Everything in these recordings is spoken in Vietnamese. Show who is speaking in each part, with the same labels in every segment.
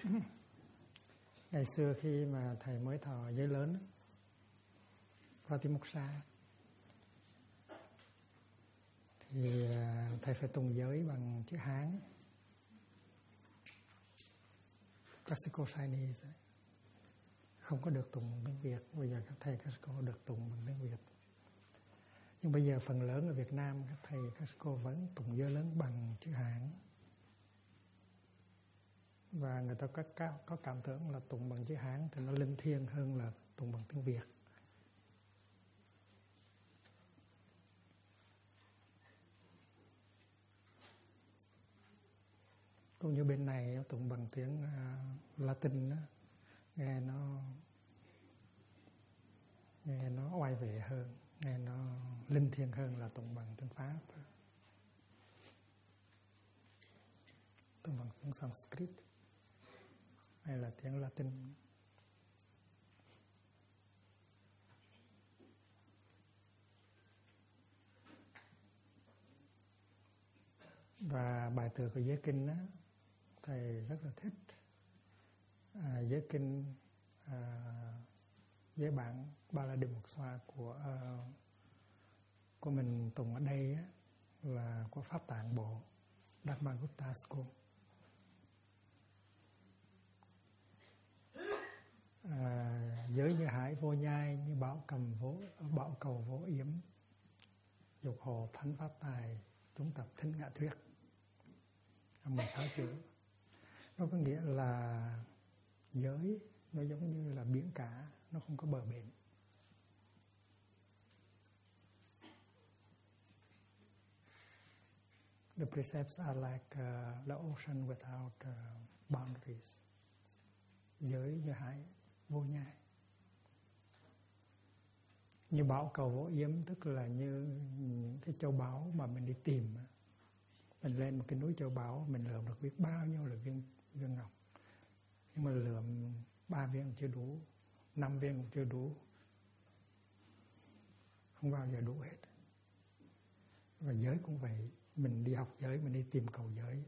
Speaker 1: Ngày xưa khi mà thầy mới thọ giới lớn, Pratimoksa, thì thầy phải tụng giới bằng chữ Hán, Classical Chinese, không có được tụng bằng tiếng Việt. Bây giờ các thầy Classical được tụng bằng tiếng Việt. Nhưng bây giờ phần lớn ở Việt Nam các thầy Classical vẫn tụng giới lớn bằng chữ Hán. Và người ta có cảm tưởng là tụng bằng chữ Hán thì nó linh thiêng hơn là tụng bằng tiếng Việt. Cũng như bên này tụng bằng tiếng Latin đó, nghe nó oai vệ hơn, nghe nó linh thiêng hơn là tụng bằng tiếng Pháp, tụng bằng tiếng Sanskrit hay là tiếng Latin. Và bài tựa của giới kinh đó, thầy rất là thích. Giới kinh, giới bản Bala-đi-mục-xoa của mình tụng ở đây á, là của Pháp Tạng Bộ, Dharma-gutta School. Giới như hải vô nhai, như bảo cầu vô yếm, dục hồ thánh pháp tài, chúng tập thính ngạ thuyết. 16 chữ. Nó có nghĩa là giới nó giống như là biển cả, nó không có bờ bến. The precepts are like the ocean without boundaries. Giới như hải vô nhai. Như bảo cầu vô yếm, tức là như những cái châu báu mà mình đi tìm. Mình lên một cái núi châu báu, mình lượm được biết bao nhiêu là viên ngọc. Nhưng mà lượm 3 viên cũng chưa đủ, 5 viên cũng chưa đủ, không bao giờ đủ hết. Và giới cũng vậy, mình đi học giới, mình đi tìm cầu giới,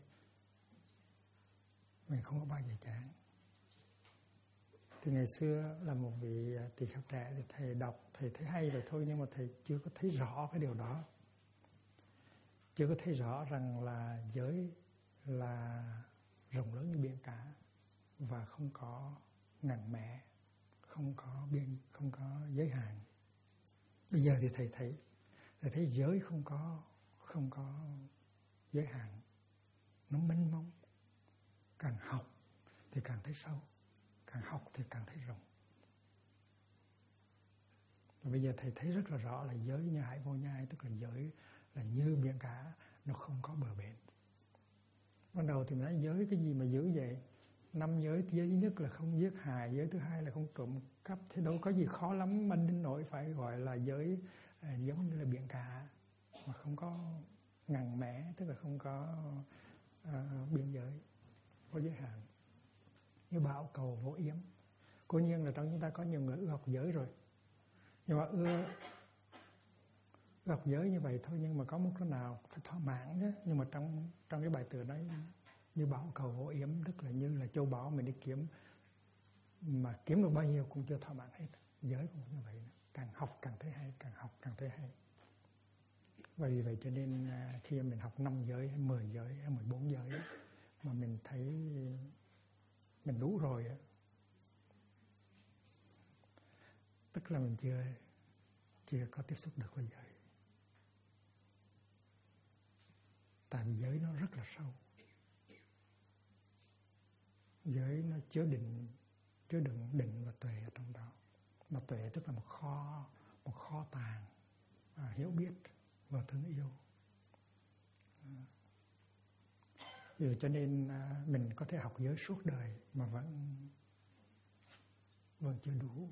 Speaker 1: mình không có bao giờ chán. Thì ngày xưa là một vị tỳ kheo trẻ thì thầy đọc, thầy thấy hay rồi thôi, nhưng mà thầy chưa có thấy rõ cái điều đó. Chưa có thấy rõ rằng là giới là rộng lớn như biển cả và không có ngần mẹ, không có giới hạn. Bây giờ thì thầy thấy giới không có giới hạn, nó mênh mông. Càng học thì càng thấy sâu, càng học thì càng thấy rộng. Và bây giờ thầy thấy rất là rõ là giới như hải vô nhai, tức là giới là như biển cả, nó không có bờ bến. Ban đầu thì mình nói giới cái gì mà dữ vậy? 5 giới, giới thứ nhất là không giết hại, giới thứ hai là không trộm cắp, thế đâu có gì khó lắm mà đến nỗi phải gọi là giới giống như là biển cả mà không có ngần mẽ, tức là không có biên giới, có giới hạn. Như bảo cầu vô yếm. Cố nhiên là trong chúng ta có nhiều người ưa học giới rồi, nhưng mà ưa học giới như vậy thôi, nhưng mà có một cái nào phải thỏa mãn nhé. Nhưng mà trong cái bài tựa đấy, như bảo cầu vô yếm, tức là như là châu báu mình đi kiếm, mà kiếm được bao nhiêu cũng chưa thỏa mãn hết. Giới cũng như vậy, càng học càng thấy hay, càng học càng thấy hay. Và vì vậy cho nên khi mình học 5 giới, 10 giới, 14 giới mà mình thấy mình đủ rồi, tức là mình chưa có tiếp xúc được với giới. Tại vì giới nó rất là sâu. Giới nó chứa đựng định và tuệ ở trong đó. Mà tuệ tức là một kho tàng hiểu biết và thương yêu. Vì cho nên mình có thể học giới suốt đời mà vẫn chưa đủ.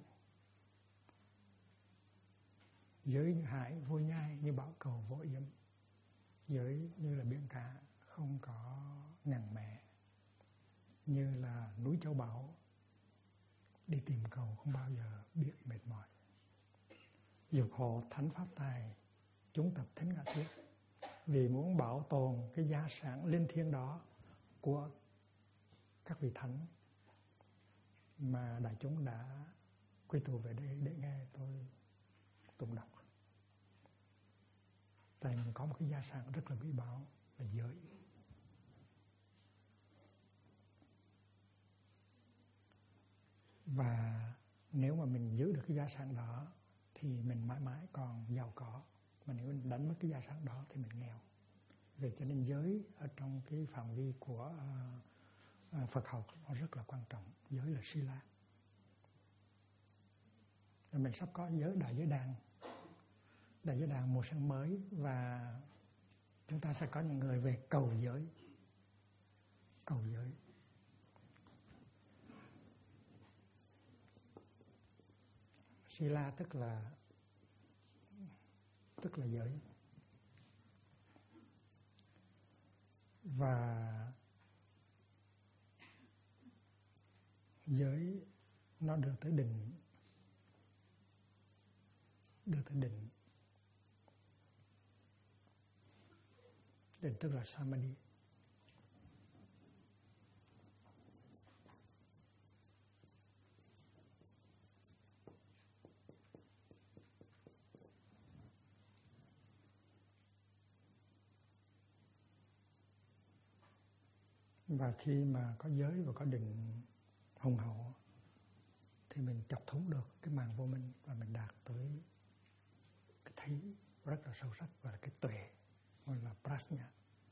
Speaker 1: Giới như hải vô nhai, như bảo cầu vô yếm. Giới như là biển cả, không có ngần mẹ, như là núi châu báu, đi tìm cầu không bao giờ biết mệt mỏi. Dục hộ thánh pháp tài, chúng tập thính ngạ thuyết. Vì muốn bảo tồn cái gia sản linh thiêng đó của các vị thánh, mà đại chúng đã quy tụ về đây để nghe tôi tụng đọc. Tại mình có một cái gia sản rất là quý báu là giới. Và nếu mà mình giữ được cái gia sản đó thì mình mãi mãi còn giàu có. Mà nếu mình đánh mất cái gia sản đó thì mình nghèo. Vì cho nên giới ở trong cái phạm vi của Phật học nó rất là quan trọng. Giới là Sila. Mình sắp có đại giới đàn. Đại giới đàn mùa xuân mới. Và chúng ta sẽ có những người về cầu giới. Cầu giới. Sila tức là giới. Và giới nó đưa tới định. Đưa tới định. Định tức là Samadhi. Và khi mà có giới và có định hùng hậu thì mình chọc thấu được cái màn vô minh và mình đạt tới cái thấy rất là sâu sắc và là cái tuệ, gọi là prajna.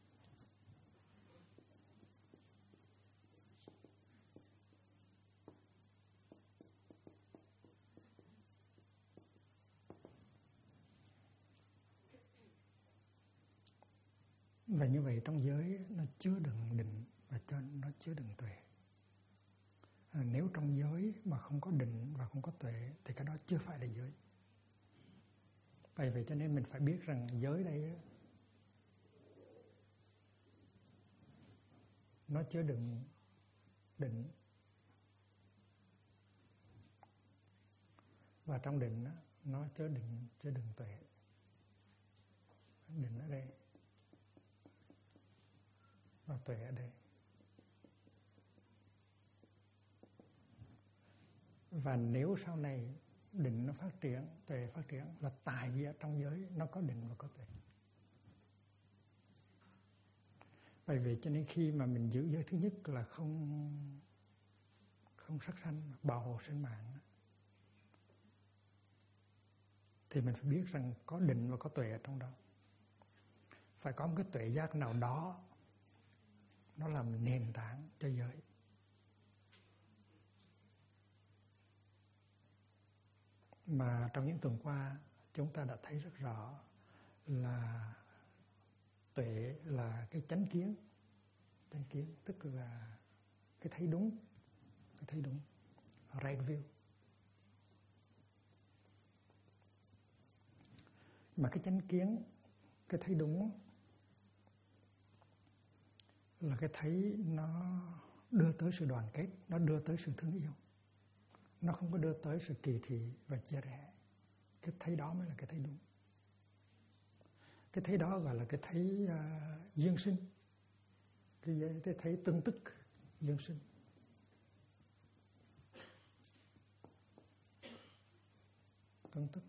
Speaker 1: Và như vậy trong giới nó chứa đựng định và nó chứa đựng tuệ. Nếu trong giới mà không có định và không có tuệ thì cái đó chưa phải là giới. Bởi vậy cho nên mình phải biết rằng giới đây nó chứa đựng định. Và trong định nó chứa đựng tuệ. Định ở đây và tuệ ở đây. Và nếu sau này định nó phát triển, tuệ phát triển là tại vì ở trong giới nó có định và có tuệ. Bởi vì cho nên khi mà mình giữ giới thứ nhất là không sát sanh, bảo hộ sinh mạng, thì mình phải biết rằng có định và có tuệ ở trong đó. Phải có một cái tuệ giác nào đó nó làm nền tảng cho giới. Mà trong những tuần qua chúng ta đã thấy rất rõ là tuệ là cái chánh kiến. Chánh kiến tức là cái thấy đúng. Cái thấy đúng. Right view. Mà cái chánh kiến, cái thấy đúng là cái thấy nó đưa tới sự đoàn kết, nó đưa tới sự thương yêu. Nó không có đưa tới sự kỳ thị và chia rẽ. Cái thấy đó mới là cái thấy đúng. Cái thấy đó gọi là cái thấy duyên sinh. Cái thấy tương tức duyên sinh. Tương tức.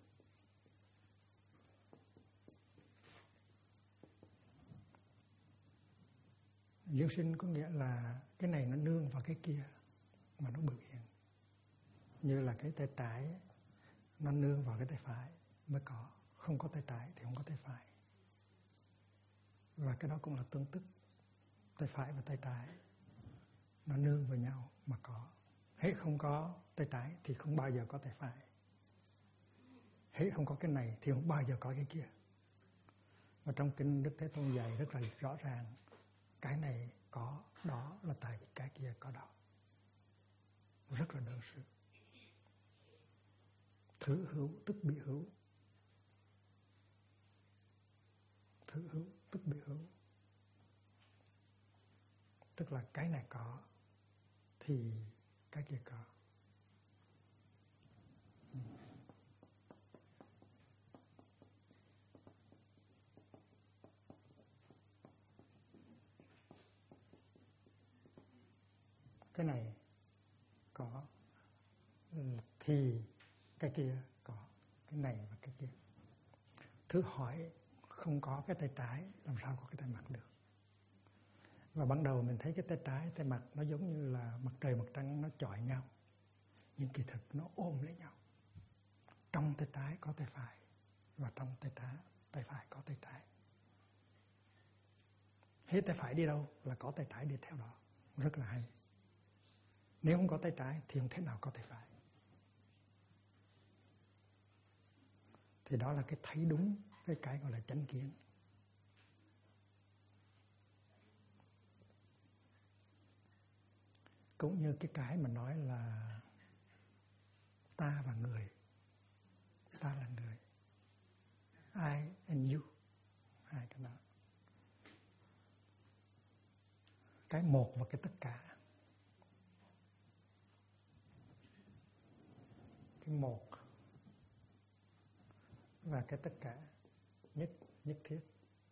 Speaker 1: Duyên sinh có nghĩa là cái này nó nương vào cái kia mà nó biểu hiện. Như là cái tay trái nó nương vào cái tay phải mới có. Không có tay trái thì không có tay phải. Và cái đó cũng là tương tức. Tay phải và tay trái nó nương vào nhau mà có. Hết không có tay trái thì không bao giờ có tay phải. Hết không có cái này thì không bao giờ có cái kia. Và trong kinh Đức Thế Tôn dạy rất là rõ ràng. Cái này có đó là tại vì cái kia có đó. Rất là đơn sơ. Thử hữu tức bị hữu. Thử hữu tức bị hữu. Tức là cái này có thì cái kia có. Cái này có, thì cái kia có, cái này và cái kia. Thử hỏi không có cái tay trái làm sao có cái tay mặt được. Và ban đầu mình thấy cái tay trái, tay mặt nó giống như là mặt trời mặt trăng nó chọi nhau, nhưng kỳ thực nó ôm lấy nhau. Trong tay trái có tay phải, và trong tay phải có tay trái. Hết tay phải đi đâu là có tay trái đi theo đó. Rất là hay. Nếu không có tay trái thì không thể nào có tay phải. Thì đó là cái thấy đúng, cái gọi là chánh kiến. Cũng như cái mà nói là ta và người. Ta là người. I and you. Hai cái đó. Cái một và cái tất cả. Cái một và cái tất cả. Nhất thiết.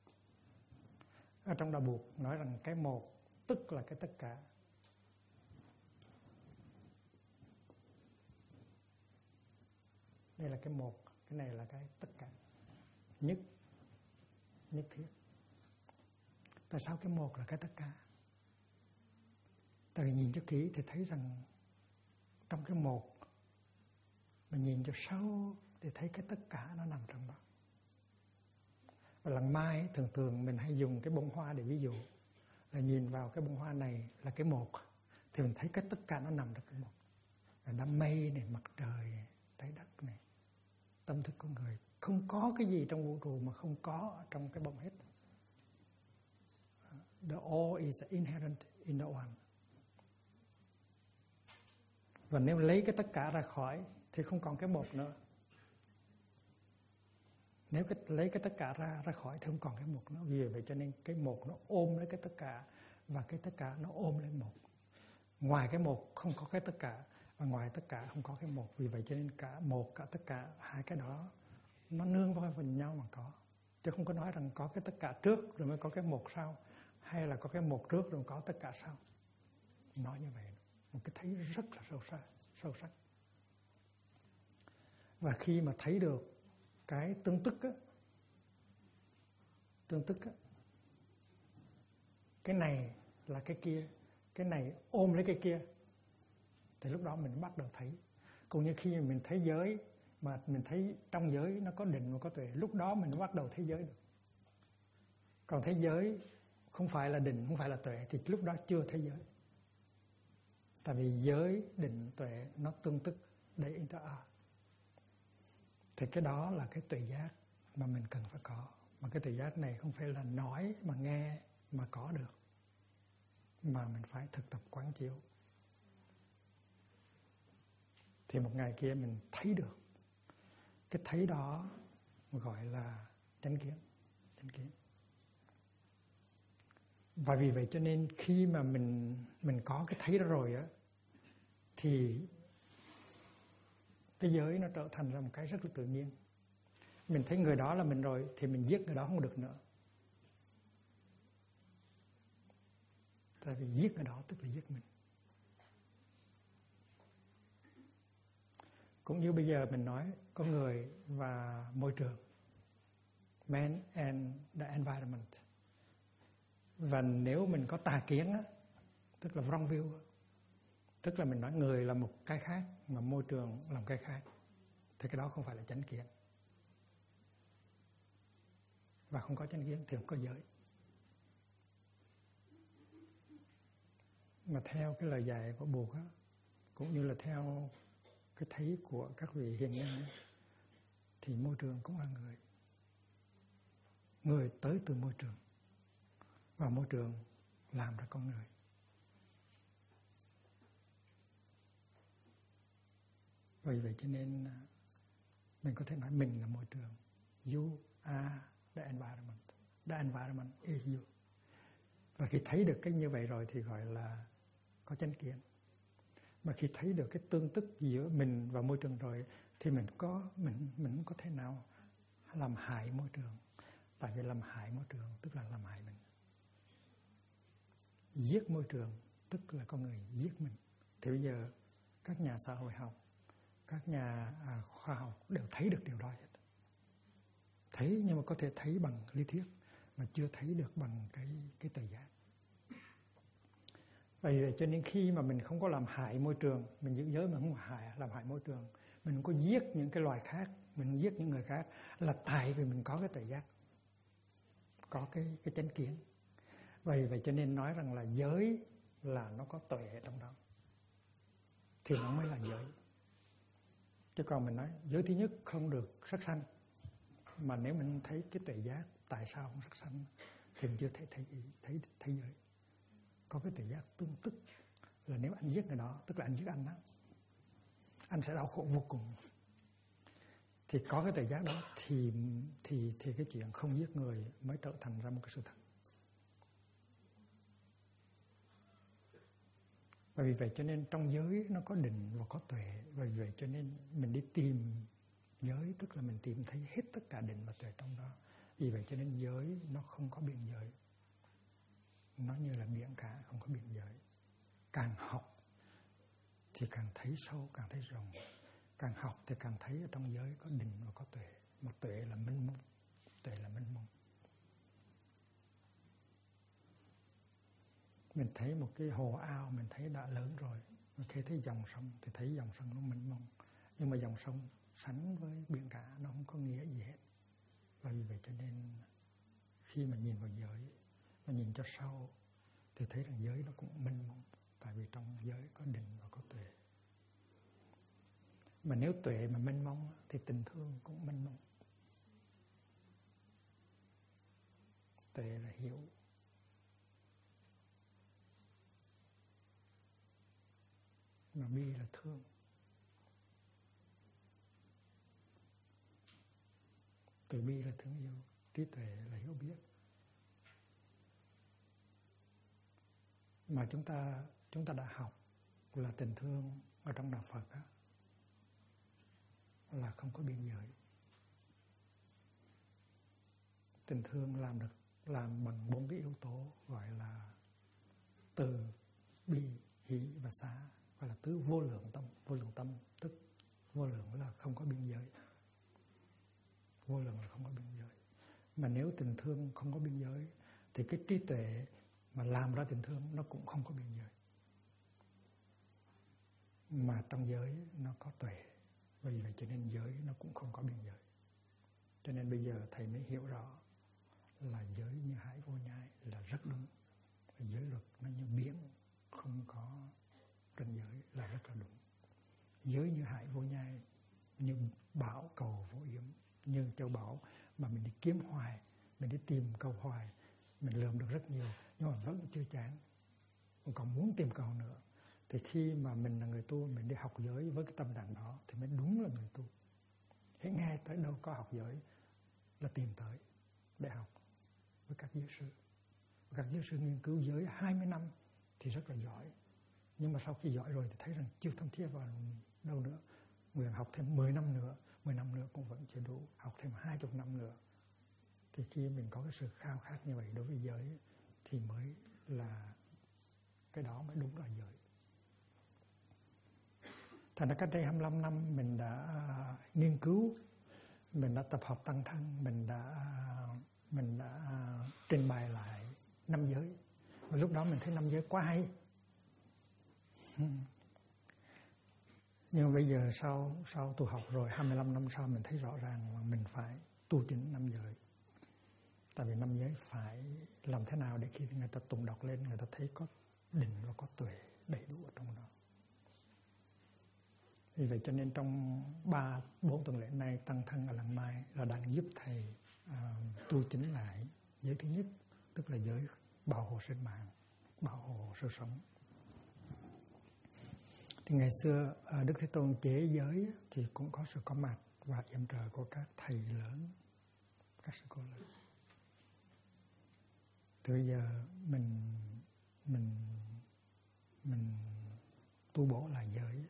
Speaker 1: Ở trong Đạo Buộc nói rằng cái một tức là cái tất cả. Đây là cái một, cái này là cái tất cả. Nhất thiết. Tại sao cái một là cái tất cả? Tại vì nhìn cho kỹ thì thấy rằng trong cái một, mình nhìn cho sâu thì thấy cái tất cả nó nằm trong đó. Và lần mai thường mình hay dùng cái bông hoa để ví dụ, là nhìn vào cái bông hoa này là cái một, thì mình thấy cái tất cả nó nằm trong cái một. Là đám mây này, mặt trời này, trái đất này, tâm thức con người. Không có cái gì trong vũ trụ mà không có trong cái bông hết. The all is inherent in the one. Và nếu lấy cái tất cả ra khỏi thì không còn cái một nữa. Nếu lấy cái tất cả ra khỏi thì không còn cái một nữa. Vì vậy cho nên cái một nó ôm lấy cái tất cả, và cái tất cả nó ôm lấy một. Ngoài cái một không có cái tất cả, và ngoài tất cả không có cái một. Vì vậy cho nên cả một, cả tất cả, hai cái đó nó nương vào nhau mà có. Chứ không có nói rằng có cái tất cả trước rồi mới có cái một sau, hay là có cái một trước rồi có tất cả sau. Nói như vậy, một cái thấy rất là sâu sắc. Và khi mà thấy được cái tương tức á, cái này là cái kia, cái này ôm lấy cái kia, thì lúc đó mình bắt đầu thấy. Cũng như khi mình thấy giới, mà mình thấy trong giới nó có định và có tuệ, lúc đó mình bắt đầu thấy giới được. Còn thấy giới không phải là định, không phải là tuệ, thì lúc đó chưa thấy giới. Tại vì giới, định, tuệ nó tương tức, they interact. Thì cái đó là cái tuệ giác mà mình cần phải có. Mà cái tuệ giác này không phải là nói mà nghe mà có được, mà mình phải thực tập quán chiếu. Thì một ngày kia mình thấy được. Cái thấy đó gọi là chánh kiến. Và vì vậy cho nên khi mà mình có cái thấy đó rồi á, thì cái giới nó trở thành ra một cái rất là tự nhiên. Mình thấy người đó là mình rồi thì mình giết người đó không được nữa. Tại vì giết người đó tức là giết mình. Cũng như bây giờ mình nói con người và môi trường, man and the environment. Và nếu mình có tà kiến á, tức là wrong view, tức là mình nói người là một cái khác mà môi trường là một cái khác, thì cái đó không phải là chánh kiến. Và không có chánh kiến thì không có giới. Mà theo cái lời dạy của Buddha á, cũng như là theo cái thấy của các vị hiền nhân ấy, thì môi trường cũng là người. Người tới từ môi trường, và môi trường làm ra con người. Vì vậy cho nên mình có thể nói mình là môi trường. You are the environment. The environment is you. Và khi thấy được cái như vậy rồi thì gọi là có chánh kiến. Mà khi thấy được cái tương tức giữa mình và môi trường rồi thì mình không có thể nào làm hại môi trường. Tại vì làm hại môi trường tức là làm hại mình. Giết môi trường tức là con người giết mình. Thì bây giờ các nhà xã hội học, các nhà khoa học đều thấy được điều đó hết. Thấy nhưng mà có thể thấy bằng lý thuyết mà chưa thấy được bằng cái tuệ giác. Vậy cho nên khi mà mình không có làm hại môi trường, mình giữ giới mà không làm hại môi trường, mình không có giết những cái loài khác, mình không giết những người khác, là tại vì mình có cái tuệ giác, có cái chánh kiến. Vậy cho nên nói rằng là giới là nó có tuệ trong đó thì nó mới là giới. Chứ còn mình nói giới thứ nhất không được sát sanh, mà nếu mình thấy cái tuệ giác tại sao không sát sanh thì mình chưa thấy giới. Có cái tuệ giác tương tức là nếu anh giết người đó, tức là anh giết anh đó, anh sẽ đau khổ vô cùng. Thì có cái tuệ giác đó thì cái chuyện không giết người mới trở thành ra một cái sự thật. Và vì vậy cho nên trong giới nó có định và có tuệ. Và vì vậy cho nên mình đi tìm giới, tức là mình tìm thấy hết tất cả định và tuệ trong đó. Vì vậy cho nên giới nó không có biên giới. Nó như là biển cả, không có biên giới. Càng học thì càng thấy sâu, càng thấy rộng. Càng học thì càng thấy ở trong giới có định và có tuệ. Mà tuệ là mênh mông. Tuệ là mênh mông. Mình thấy một cái hồ ao mình thấy đã lớn rồi. Khi thấy dòng sông thì thấy dòng sông nó mênh mông. Nhưng mà dòng sông sánh với biển cả nó không có nghĩa gì hết. Và vì vậy cho nên khi mà nhìn vào giới và nhìn cho sâu thì thấy rằng giới nó cũng mênh mông. Tại vì trong giới có định và có tuệ. Mà nếu tuệ mà mênh mông thì tình thương cũng mênh mông. Tuệ là hiểu. Mà bi là thương. Từ bi là thương yêu, trí tuệ là hiểu biết. Mà chúng ta đã học là tình thương ở trong đạo Phật á, là không có biên giới. Tình thương làm bằng 4 cái yếu tố gọi là từ, bi, hỷ và xá, gọi là tứ vô lượng tâm. Vô lượng tâm tức vô lượng là không có biên giới. Vô lượng là không có biên giới. Mà nếu tình thương không có biên giới thì cái trí tuệ mà làm ra tình thương nó cũng không có biên giới. Mà trong giới nó có tuệ. Vì vậy cho nên giới nó cũng không có biên giới. Cho nên bây giờ thầy mới hiểu rõ là giới như hải vô nhai là rất đúng. Giới luật nó như biển không có ranh giới là rất là đúng. Giới như hải vô nhai, như bảo cầu vô yếm, như châu bảo mà mình đi kiếm hoài, mình đi tìm cầu hoài, mình lượm được rất nhiều nhưng mà vẫn chưa chán, mình còn muốn tìm cầu nữa. Thì khi mà mình là người tu, mình đi học giới với cái tâm trạng đó thì mới đúng là người tu. Hãy nghe tới đâu có học giới là tìm tới để học với các giới sư. Các giới sư nghiên cứu giới 20 năm thì rất là giỏi. Nhưng mà sau khi giỏi rồi thì thấy rằng chưa thâm thiết vào đâu nữa. Nguyện học thêm 10 năm nữa, 10 năm nữa cũng vẫn chưa đủ, học thêm 20 năm nữa. Thì khi mình có cái sự khao khát như vậy đối với giới thì mới là cái đó mới đúng là giới. Thành ra cách đây 25 năm mình đã nghiên cứu, mình đã tập hợp tăng thân, mình đã trình bày lại 5 giới. Và lúc đó mình thấy 5 giới quá hay. Nhưng bây giờ sau tu học rồi 25 năm sau mình thấy rõ ràng là mình phải tu chính 5 giới. Tại vì 5 giới phải làm thế nào để khi người ta tụng đọc lên, người ta thấy có định và có tuệ đầy đủ ở trong đó. Vì vậy cho nên trong 3-4 tuần lễ này tăng thân ở Làng Mai là đang giúp thầy tu chính lại giới thứ nhất, tức là giới bảo hộ sinh mạng, bảo hộ sự sống. Thì ngày xưa Đức Thế Tôn chế giới thì cũng có sự có mặt và yểm trợ của các thầy lớn, các sư cô lớn. Từ bây giờ mình tu bổ lại giới,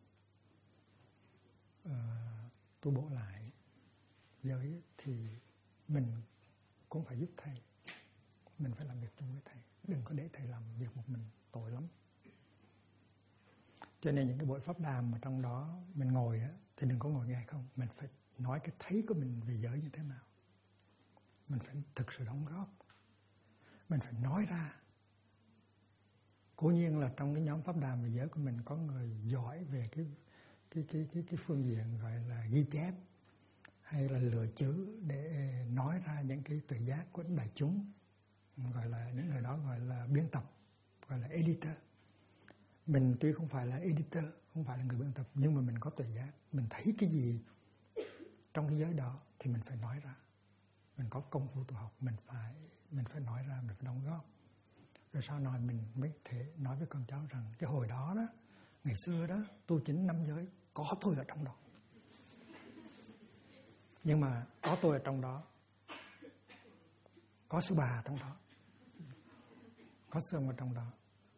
Speaker 1: tu bổ lại giới thì mình cũng phải giúp thầy. Mình phải làm việc chung với thầy. Đừng có để thầy làm việc một mình, tội lắm. Cho nên những cái buổi pháp đàm mà trong đó mình ngồi á, thì đừng có ngồi nghe không. Mình phải nói cái thấy của mình về giới như thế nào. Mình phải thực sự đóng góp. Mình phải nói ra. Cố nhiên là trong cái nhóm pháp đàm về giới của mình có người giỏi về cái phương diện gọi là ghi chép hay là lựa chữ để nói ra những cái tuệ giác của đại chúng, gọi là những người đó gọi là biên tập, gọi là editor. Mình tuy không phải là editor, không phải là người biên tập, nhưng mà mình có tuệ giác. Mình thấy cái gì trong cái giới đó thì mình phải nói ra. Mình có công phu tu học, mình phải nói ra, mình phải đóng góp. Rồi sau này mình mới thể nói với con cháu rằng cái hồi đó đó, ngày xưa đó, tu chính 5 giới có tôi ở trong đó. Nhưng mà có tôi ở trong đó, có sư bà trong đó, có sư ông ở trong đó,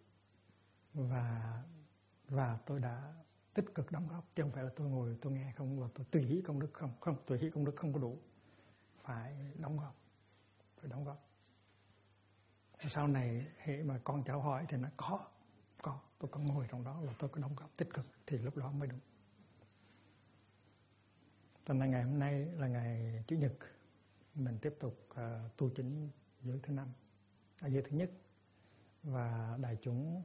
Speaker 1: và tôi đã tích cực đóng góp, chứ không phải là tôi ngồi tôi nghe không, và tôi tùy hỷ công đức không, tùy hỷ công đức không có đủ, phải đóng góp. Sau này hệ mà con cháu hỏi thì nó có, tôi có ngồi trong đó và tôi có đóng góp tích cực, thì lúc đó mới đúng. Cho nên ngày hôm nay là ngày Chủ nhật, mình tiếp tục tu chính giới thứ 5, giới thứ nhất, và đại chúng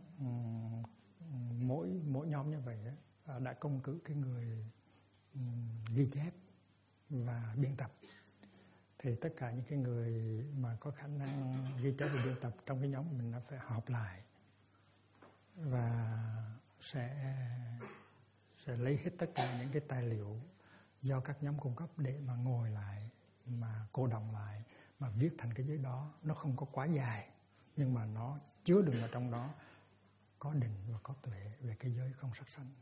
Speaker 1: mỗi nhóm như vậy đã công cử cái người ghi chép và biên tập. Thì tất cả những cái người mà có khả năng ghi chép và biên tập trong cái nhóm mình nó phải họp lại và sẽ lấy hết tất cả những cái tài liệu do các nhóm cung cấp để mà ngồi lại, mà cô đọng lại, mà viết thành cái giấy đó. Nó không có quá dài, nhưng mà nó chứa đựng ở trong đó có định và có tuệ về cái giới không sát sanh.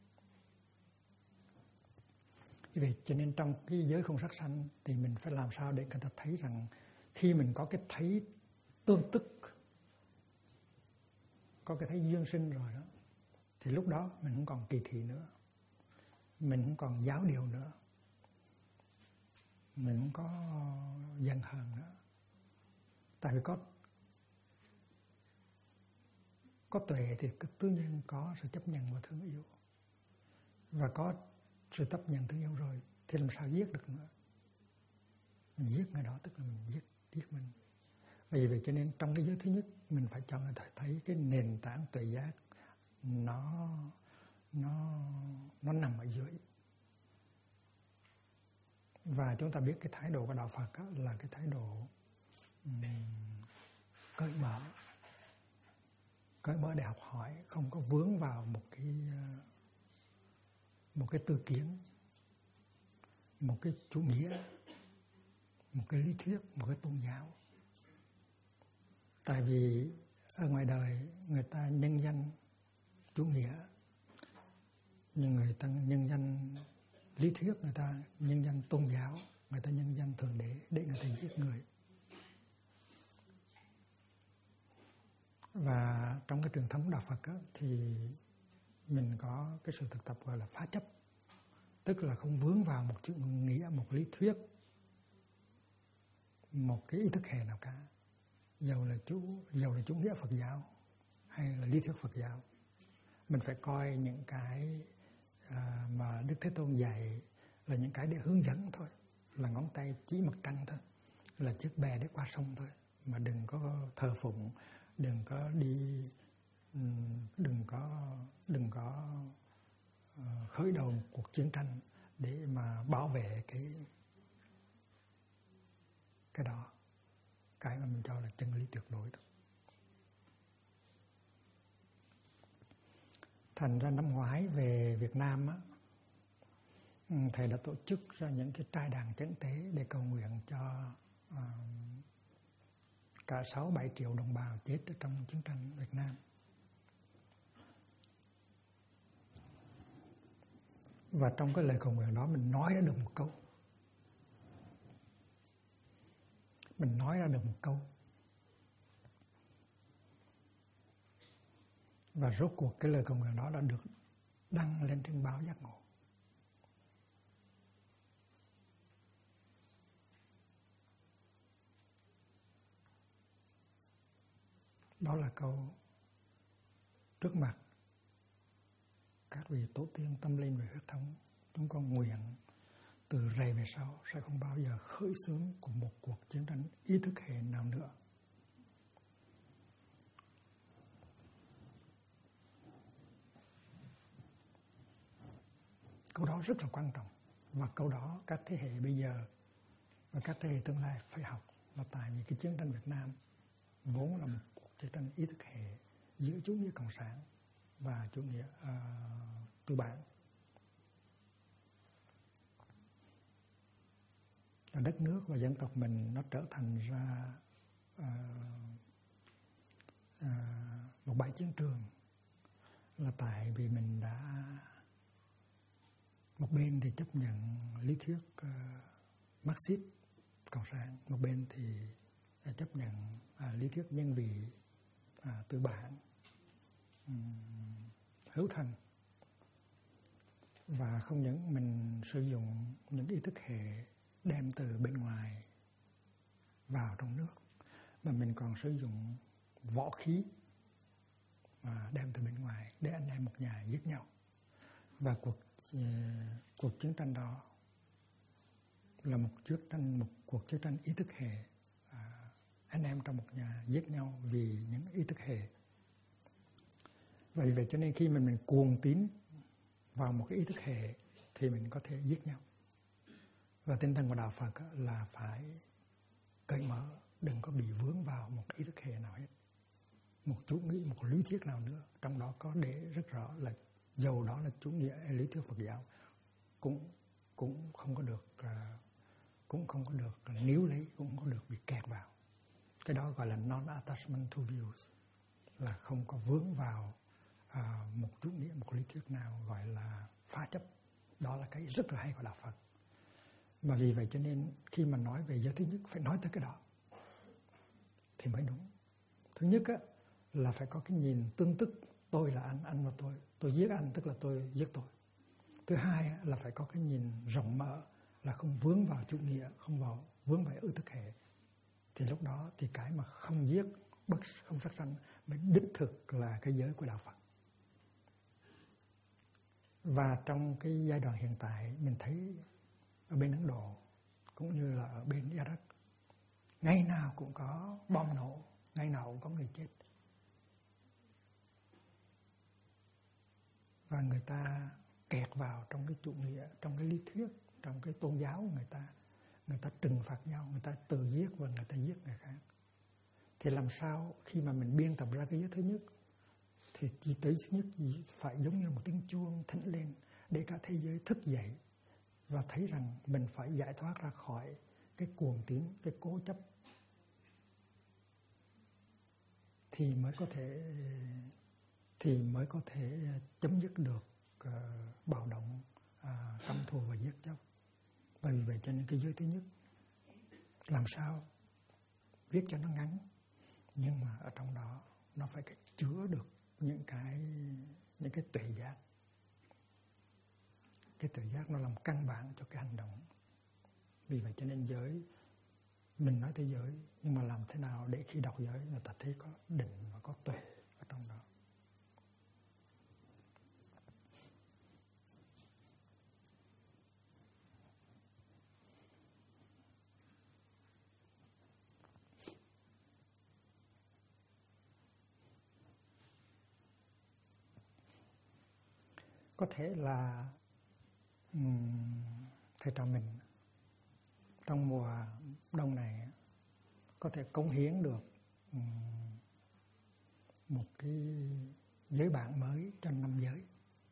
Speaker 1: Vì cho nên trong cái giới không sát sanh thì mình phải làm sao để người ta thấy rằng khi mình có cái thấy tương tức, có cái thấy duyên sinh rồi đó, thì lúc đó mình không còn kỳ thị nữa, mình không còn giáo điều nữa, mình không có giận hờn nữa. Tại vì có tuệ thì tự nhiên có sự chấp nhận và thương yêu, và có sự chấp nhận thương yêu rồi thì làm sao giết được nữa. Mình giết người đó tức là mình giết mình. Vì vậy cho nên trong cái giới thứ nhất mình phải cho người ta thấy cái nền tảng tuệ giác nó nằm ở dưới. Và chúng ta biết cái thái độ của đạo Phật là cái thái độ cởi mở để học hỏi, không có vướng vào một cái tư kiến, một cái chủ nghĩa, một cái lý thuyết, một cái tôn giáo. Tại vì ở ngoài đời người ta nhân danh chủ nghĩa, nhưng người ta nhân danh lý thuyết, người ta nhân danh tôn giáo, người ta nhân danh thượng đế để người ta giết người. Và trong cái truyền thống đạo Phật thì mình có cái sự thực tập gọi là phá chấp, tức là không vướng vào một chữ nghĩa, một lý thuyết, một cái ý thức hệ nào cả, dầu là chủ nghĩa Phật giáo hay là lý thuyết Phật giáo. Mình phải coi những cái mà Đức Thế Tôn dạy là những cái để hướng dẫn thôi, là ngón tay chỉ mặt trăng thôi, là chiếc bè để qua sông thôi, mà đừng có thờ phụng, đừng có đi, đừng có khởi đầu một cuộc chiến tranh để mà bảo vệ cái đó, cái mà mình cho là chân lý tuyệt đối đó. Thành ra năm ngoái về Việt Nam thầy đã tổ chức ra những cái trai đàn chánh tế để cầu nguyện cho cả 6-7 triệu đồng bào chết ở trong chiến tranh Việt Nam. Và trong cái lời cầu nguyện đó mình nói ra được một câu. Và rốt cuộc cái lời cầu nguyện đó đã được đăng lên trên báo Giác Ngộ. Đó là câu: trước mặt các vị tổ tiên tâm linh về huyết thống, chúng con nguyện từ rày về sau sẽ không bao giờ khởi xướng của một cuộc chiến tranh ý thức hệ nào nữa. Câu đó rất là quan trọng, và câu đó các thế hệ bây giờ và các thế hệ tương lai phải học. Là tại vì cái chiến tranh Việt Nam vốn là một cuộc chiến tranh ý thức hệ giữa chủ nghĩa cộng sản và chủ nghĩa tư bản. Đất nước và dân tộc mình nó trở thành ra một bãi chiến trường là tại vì mình đã, một bên thì chấp nhận lý thuyết Marxist cộng sản, một bên thì chấp nhận lý thuyết nhân vị tư bản hữu thần, và không những mình sử dụng những ý thức hệ đem từ bên ngoài vào trong nước, mà mình còn sử dụng võ khí đem từ bên ngoài để anh em một nhà giết nhau. Và cuộc chiến tranh đó là một cuộc chiến tranh ý thức hệ, anh em trong một nhà giết nhau vì những ý thức hệ. Vì vậy cho nên khi mình cuồng tín vào một cái ý thức hệ thì mình có thể giết nhau. Và tinh thần của đạo Phật là phải cởi mở, đừng có bị vướng vào một ý thức hệ nào hết, một chủ nghĩa, một lý thuyết nào nữa. Trong đó có để rất rõ là dầu đó là chủ nghĩa lý thuyết Phật giáo cũng không có được níu lấy, cũng không có được bị kẹt vào. Cái đó gọi là non-attachment to views, là không có vướng vào một chủ nghĩa, một lý thuyết nào gọi là phá chấp. Đó là cái rất là hay của đạo Phật. Mà vì vậy cho nên khi mà nói về giới thứ nhất phải nói tới cái đó thì mới đúng. Thứ nhất là phải có cái nhìn tương tức, tôi là anh là tôi giết anh tức là tôi giết tôi. Thứ hai là phải có cái nhìn rộng mở, là không vướng vào chủ nghĩa, không vướng vào ý thức hệ. Thì lúc đó thì cái mà không giết, không sát sanh mới đích thực là cái giới của đạo Phật. Và trong cái giai đoạn hiện tại mình thấy ở bên Ấn Độ cũng như là ở bên Iraq, ngày nào cũng có bom nổ, ngày nào cũng có người chết. Và người ta kẹt vào trong cái chủ nghĩa, trong cái lý thuyết, trong cái tôn giáo của người ta trừng phạt nhau, người ta tự giết và người ta giết người khác. Thì làm sao khi mà mình biên tập ra cái giới thứ nhất thì chỉ tới thứ nhất phải giống như một tiếng chuông thỉnh lên để cả thế giới thức dậy và thấy rằng mình phải giải thoát ra khỏi cái cuồng tín, cái cố chấp, thì mới có thể chấm dứt được bạo động, căm thù và giết chóc. Bởi vì vậy cho nên cái giới thứ nhất làm sao viết cho nó ngắn, nhưng mà ở trong đó nó phải chứa được những cái tuệ giác. Cái tuệ giác nó làm căn bản cho cái hành động. Vì vậy cho nên giới, mình nói tới giới, nhưng mà làm thế nào để khi đọc giới người ta thấy có định và có tuệ ở trong đó. Có thể là thầy trò mình trong mùa đông này có thể cống hiến được một cái giới bản mới cho năm giới,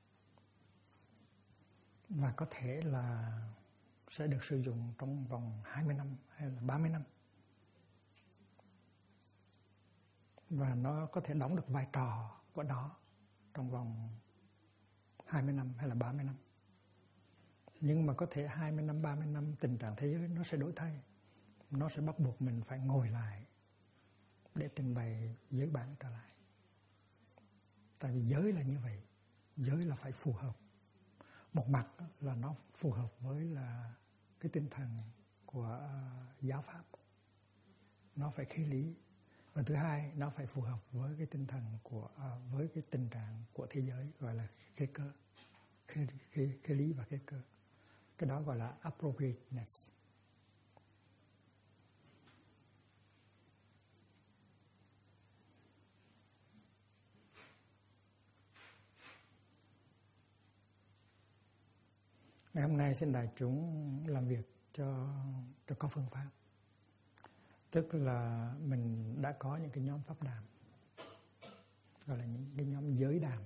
Speaker 1: và có thể là sẽ được sử dụng trong vòng 20 năm hay là 30 năm, và nó có thể đóng được vai trò của nó trong vòng 20 năm hay là 30 năm. Nhưng mà có thể 20 năm, 30 năm tình trạng thế giới nó sẽ đổi thay. Nó sẽ bắt buộc mình phải ngồi lại để trình bày giới bản trở lại. Tại vì giới là như vậy, giới là phải phù hợp. Một mặt là nó phù hợp với là cái tinh thần của giáo pháp, nó phải khế lý. Và thứ hai, nó phải phù hợp với cái tinh thần với cái tình trạng của thế giới, gọi là khế cơ. cái lý và cái cơ. Cái đó gọi là appropriateness. Ngày hôm nay xin đại chúng làm việc cho có phương pháp. Tức là mình đã có những cái nhóm pháp đàm, gọi là những cái nhóm giới đàm.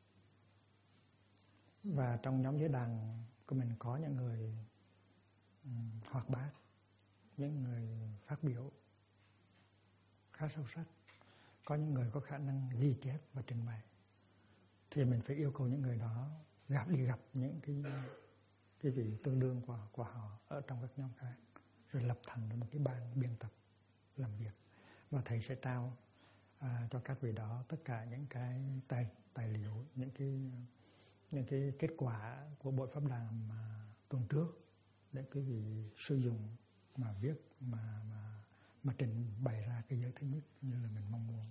Speaker 1: Và trong nhóm giới đàm của mình có những người hoạt bát, những người phát biểu khá sâu sắc, có những người có khả năng ghi chép và trình bày. Thì mình phải yêu cầu những người đó đi gặp những cái vị tương đương của họ ở trong các nhóm khác, rồi lập thành một cái ban biên tập làm việc. Và thầy sẽ trao cho các vị đó tất cả những cái tài liệu, những cái kết quả của buổi pháp đàm tuần trước để quý vị sử dụng mà viết mà trình bày ra cái giới thứ nhất như là mình mong muốn.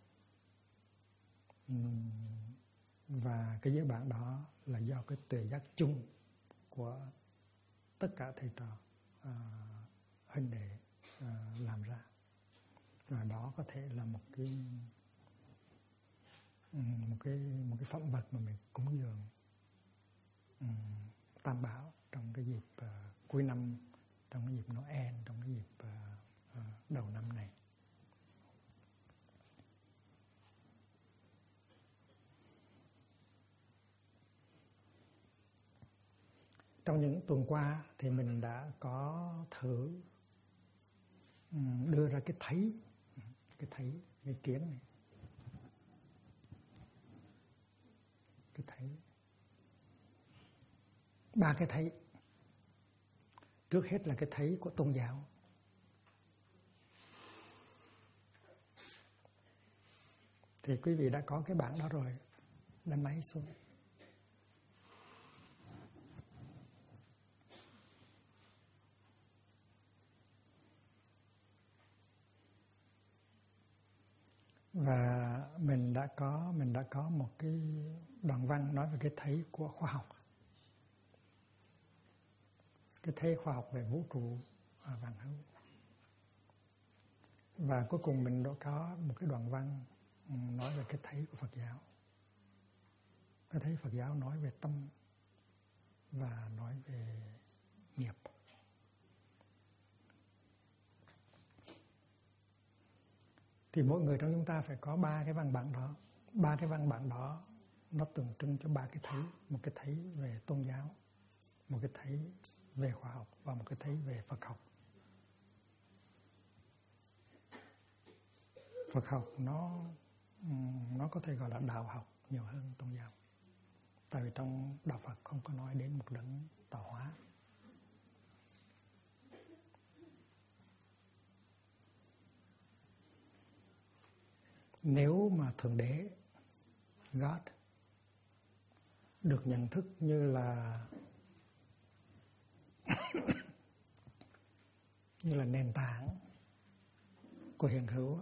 Speaker 1: Và cái giới bản đó là do cái tuệ giác chung của tất cả thầy trò huynh đệ làm ra. Và đó có thể là một cái phẩm vật mà mình cúng dường Tam Bảo trong cái dịp cuối năm, trong cái dịp Noel, trong cái dịp đầu năm này. Trong những tuần qua thì mình đã có thử đưa ra cái kiến này. Cái thấy. 3 cái thấy. Trước hết là cái thấy của tôn giáo. Thì quý vị đã có cái bảng đó rồi. Đánh máy xuống. Và mình đã có một cái đoạn văn nói về cái thấy của khoa học. Cái thấy khoa học về vũ trụ vạn hữu. Và cuối cùng mình đã có một cái đoạn văn nói về cái thấy của Phật giáo. Cái thấy Phật giáo nói về tâm và nói về nghiệp. Thì mỗi người trong chúng ta phải có 3 cái văn bản đó. 3 cái văn bản đó nó tượng trưng cho 3 cái thấy. Một cái thấy về tôn giáo, một cái thấy về khoa học và một cái thấy về Phật học. Phật học nó có thể gọi là đạo học nhiều hơn tôn giáo. Tại vì trong đạo Phật không có nói đến một đấng tạo hóa. Nếu mà Thượng Đế, God, được nhận thức như là như là nền tảng của hiện hữu,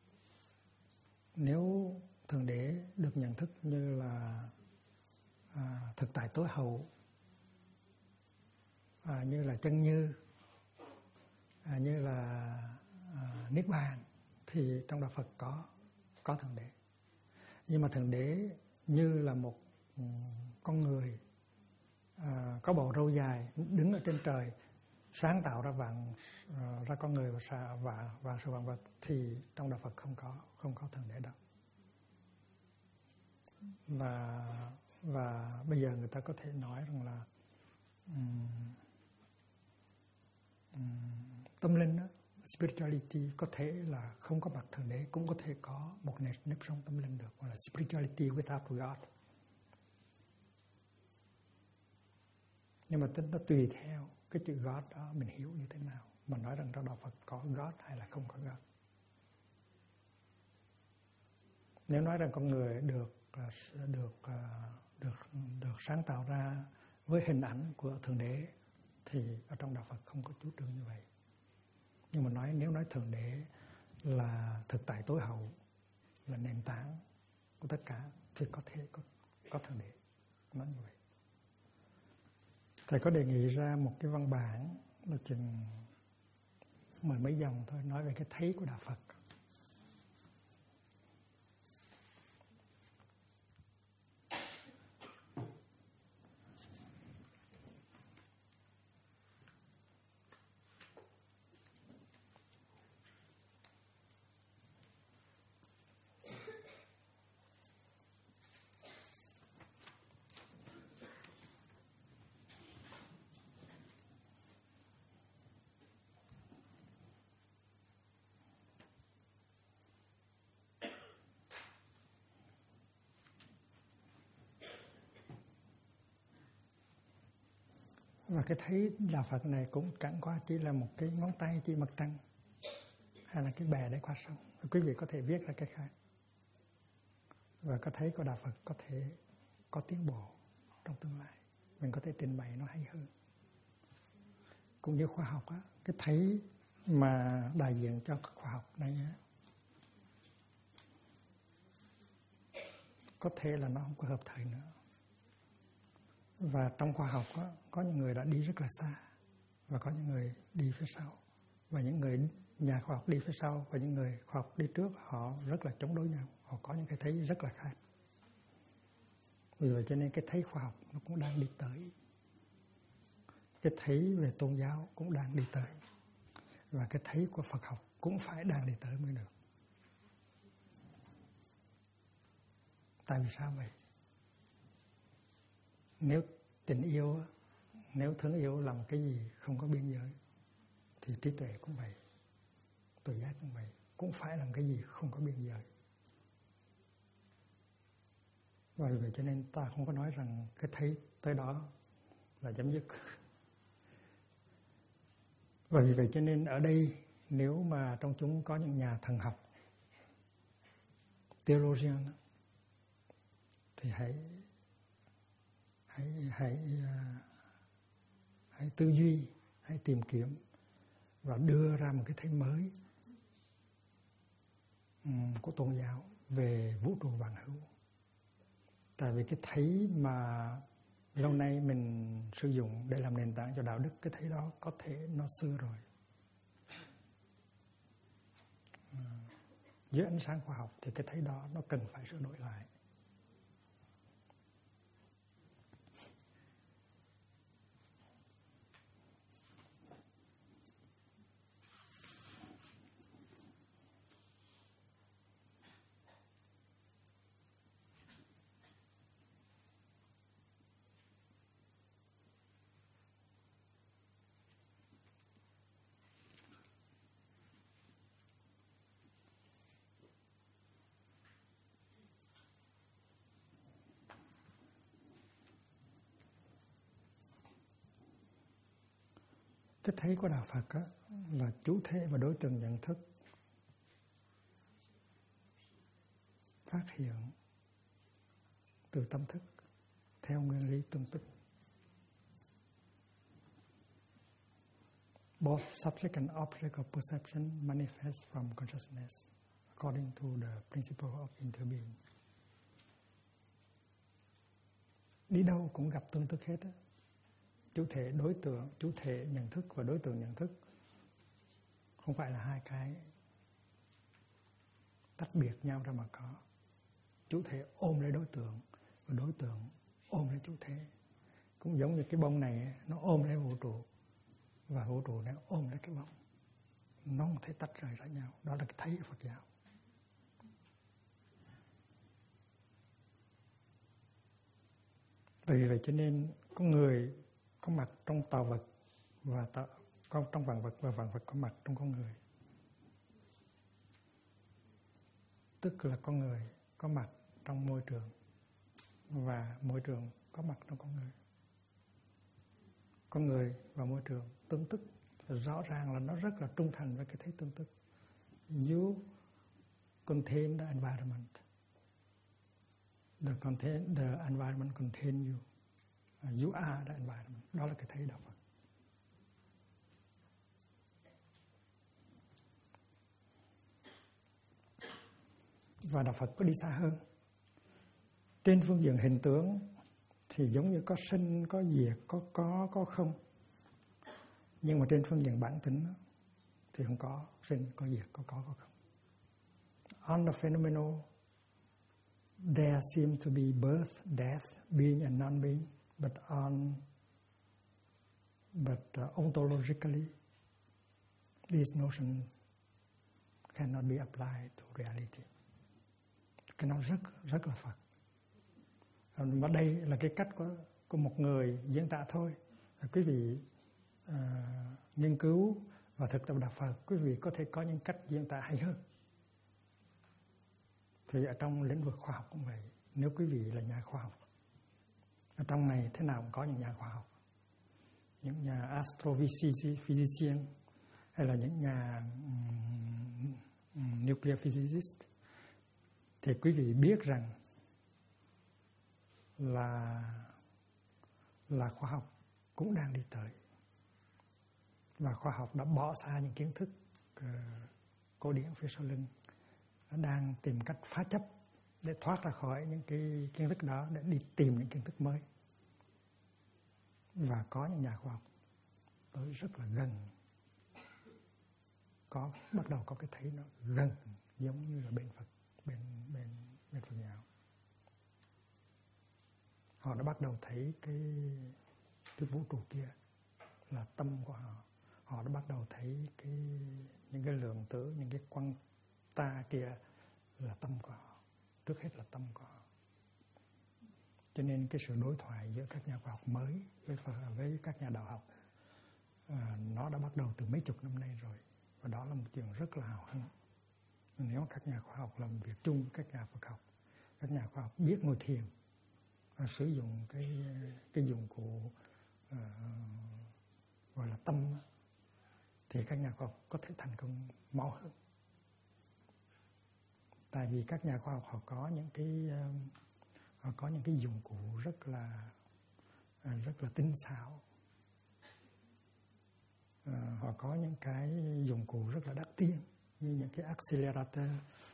Speaker 1: nếu Thượng Đế được nhận thức như là thực tại tối hậu, như là chân như, như là Niết Bàn, thì trong đạo Phật có Thượng Đế. Nhưng mà Thượng Đế như là một con người có bộ râu dài đứng ở trên trời, sáng tạo ra con người và sự vạn vật, thì trong đạo Phật không có Thượng Đế đâu. Và bây giờ người ta có thể nói rằng là tâm linh đó, spirituality có thể là không có mặt Thượng Đế, cũng có thể có một nếp sống tâm linh được, gọi là spirituality without God. Nhưng mà nó tùy theo cái chữ God đó mình hiểu như thế nào, mà nói rằng trong đạo Phật có God hay là không có God. Nếu nói rằng con người được sáng tạo ra với hình ảnh của Thượng Đế, thì ở trong đạo Phật không có chủ trương như vậy. Nhưng mà nếu nói Thượng Đế là thực tại tối hậu, là nền tảng của tất cả, thì có thể có Thượng Đế, nói như vậy. Thầy có đề nghị ra một cái văn bản là chừng mười mấy dòng thôi, nói về cái thấy của Đạo Phật. Và cái thấy Đạo Phật này cũng chẳng qua chỉ là một cái ngón tay chỉ mặt trăng hay là cái bè để qua sông. Quý vị có thể viết ra cái khác. Và cái thấy của Đạo Phật có thể có tiến bộ trong tương lai. Mình có thể trình bày nó hay hơn. Cũng như khoa học á, cái thấy mà đại diện cho khoa học này á, có thể là nó không có hợp thời nữa. Và trong khoa học á, có những người đã đi rất là xa và có những người đi phía sau. Và những người nhà khoa học đi phía sau và những người khoa học đi trước, họ rất là chống đối nhau. Họ có những cái thấy rất là khác. Vì vậy cho nên cái thấy khoa học nó cũng đang đi tới. Cái thấy về tôn giáo cũng đang đi tới. Và cái thấy của Phật học cũng phải đang đi tới mới được. Tại vì sao vậy? Nếu tình yêu, nếu thương yêu là một cái gì không có biên giới, thì trí tuệ cũng vậy, tuệ giác cũng vậy, cũng phải là một cái gì không có biên giới. Và vì vậy cho nên ta không có nói rằng cái thấy tới đó là chấm dứt. Và vì vậy cho nên ở đây, nếu mà trong chúng có những nhà thần học, theologian, thì hãy tư duy, hãy tìm kiếm và đưa ra một cái thấy mới của tôn giáo về vũ trụ vạn hữu. Tại vì cái thấy mà lâu nay mình sử dụng để làm nền tảng cho đạo đức, cái thấy đó có thể nó xưa rồi. Dưới ánh sáng khoa học thì cái thấy đó nó cần phải sửa đổi lại. Cái thấy của Đạo Phật á, là chủ thể và đối tượng nhận thức phát hiện từ tâm thức theo nguyên lý tương tức. Both subject and object of perception manifest from consciousness according to the principle of interbeing. Đi đâu cũng gặp tương tức hết á. Chủ thể đối tượng, chủ thể nhận thức và đối tượng nhận thức không phải là hai cái tách biệt nhau ra mà có. Chủ thể ôm lấy đối tượng và đối tượng ôm lấy chủ thể. Cũng giống như cái bông này nó ôm lấy vũ trụ và vũ trụ nó ôm lấy cái bông. Nó không thể tách rời ra nhau. Đó là cái thấy của Phật giáo. Vì vậy cho nên có người có mặt trong tạo vật và trong vạn vật, và vạn vật có mặt trong con người. Tức là con người có mặt trong môi trường và môi trường có mặt trong con người. Con người và môi trường tương tức, rõ ràng là nó rất là trung thành với cái thấy tương tức. You contain the environment. The environment contain you. You are the environment. Đó là cái thấy Đạo Phật. Và Đạo Phật có đi xa hơn. Trên phương diện hình tướng thì giống như có sinh, có diệt, có không. Nhưng mà trên phương diện bản tính thì không có sinh, có diệt, có không. On the phenomenal, there seem to be birth, death, being and non-being, but ontologically, these notions cannot be applied to reality. Cái nó rất là Phật. Mà đây là cái cách của một người diễn tả thôi. Quý vị nghiên cứu và thực tập Đạo Phật, quý vị có thể có những cách diễn tả hay hơn. Thì ở trong lĩnh vực khoa học cũng vậy. Nếu quý vị là nhà khoa học, ở trong này thế nào cũng có những nhà khoa học, những nhà astrophysician hay là những nhà nuclear physicist, thì quý vị biết rằng là khoa học cũng đang đi tới, và khoa học đã bỏ xa những kiến thức cổ điển phía sau lưng, nó đang tìm cách phá chấp để thoát ra khỏi những cái kiến thức đó, để đi tìm những kiến thức mới. Và có những nhà khoa học tới rất là gần, bắt đầu có cái thấy nó gần giống như là bên Phật, bên Phật giáo. Họ đã bắt đầu thấy cái vũ trụ kia là tâm của họ. Họ đã bắt đầu thấy những cái lượng tử, những cái quanta kia là tâm của họ. Trước hết là tâm của họ. Cho nên cái sự đối thoại giữa các nhà khoa học mới với các nhà đạo học, nó đã bắt đầu từ mấy chục năm nay rồi. Và đó là một chuyện rất là hào hứng. Nếu các nhà khoa học làm việc chung với các nhà Phật học, các nhà khoa học biết ngồi thiền và sử dụng cái dụng cụ gọi là tâm, thì các nhà khoa học có thể thành công mau hơn. Tại vì các nhà khoa học họ có những cái dụng cụ rất là tinh xảo, họ có những cái dụng cụ rất là đắt tiền, như những cái accelerator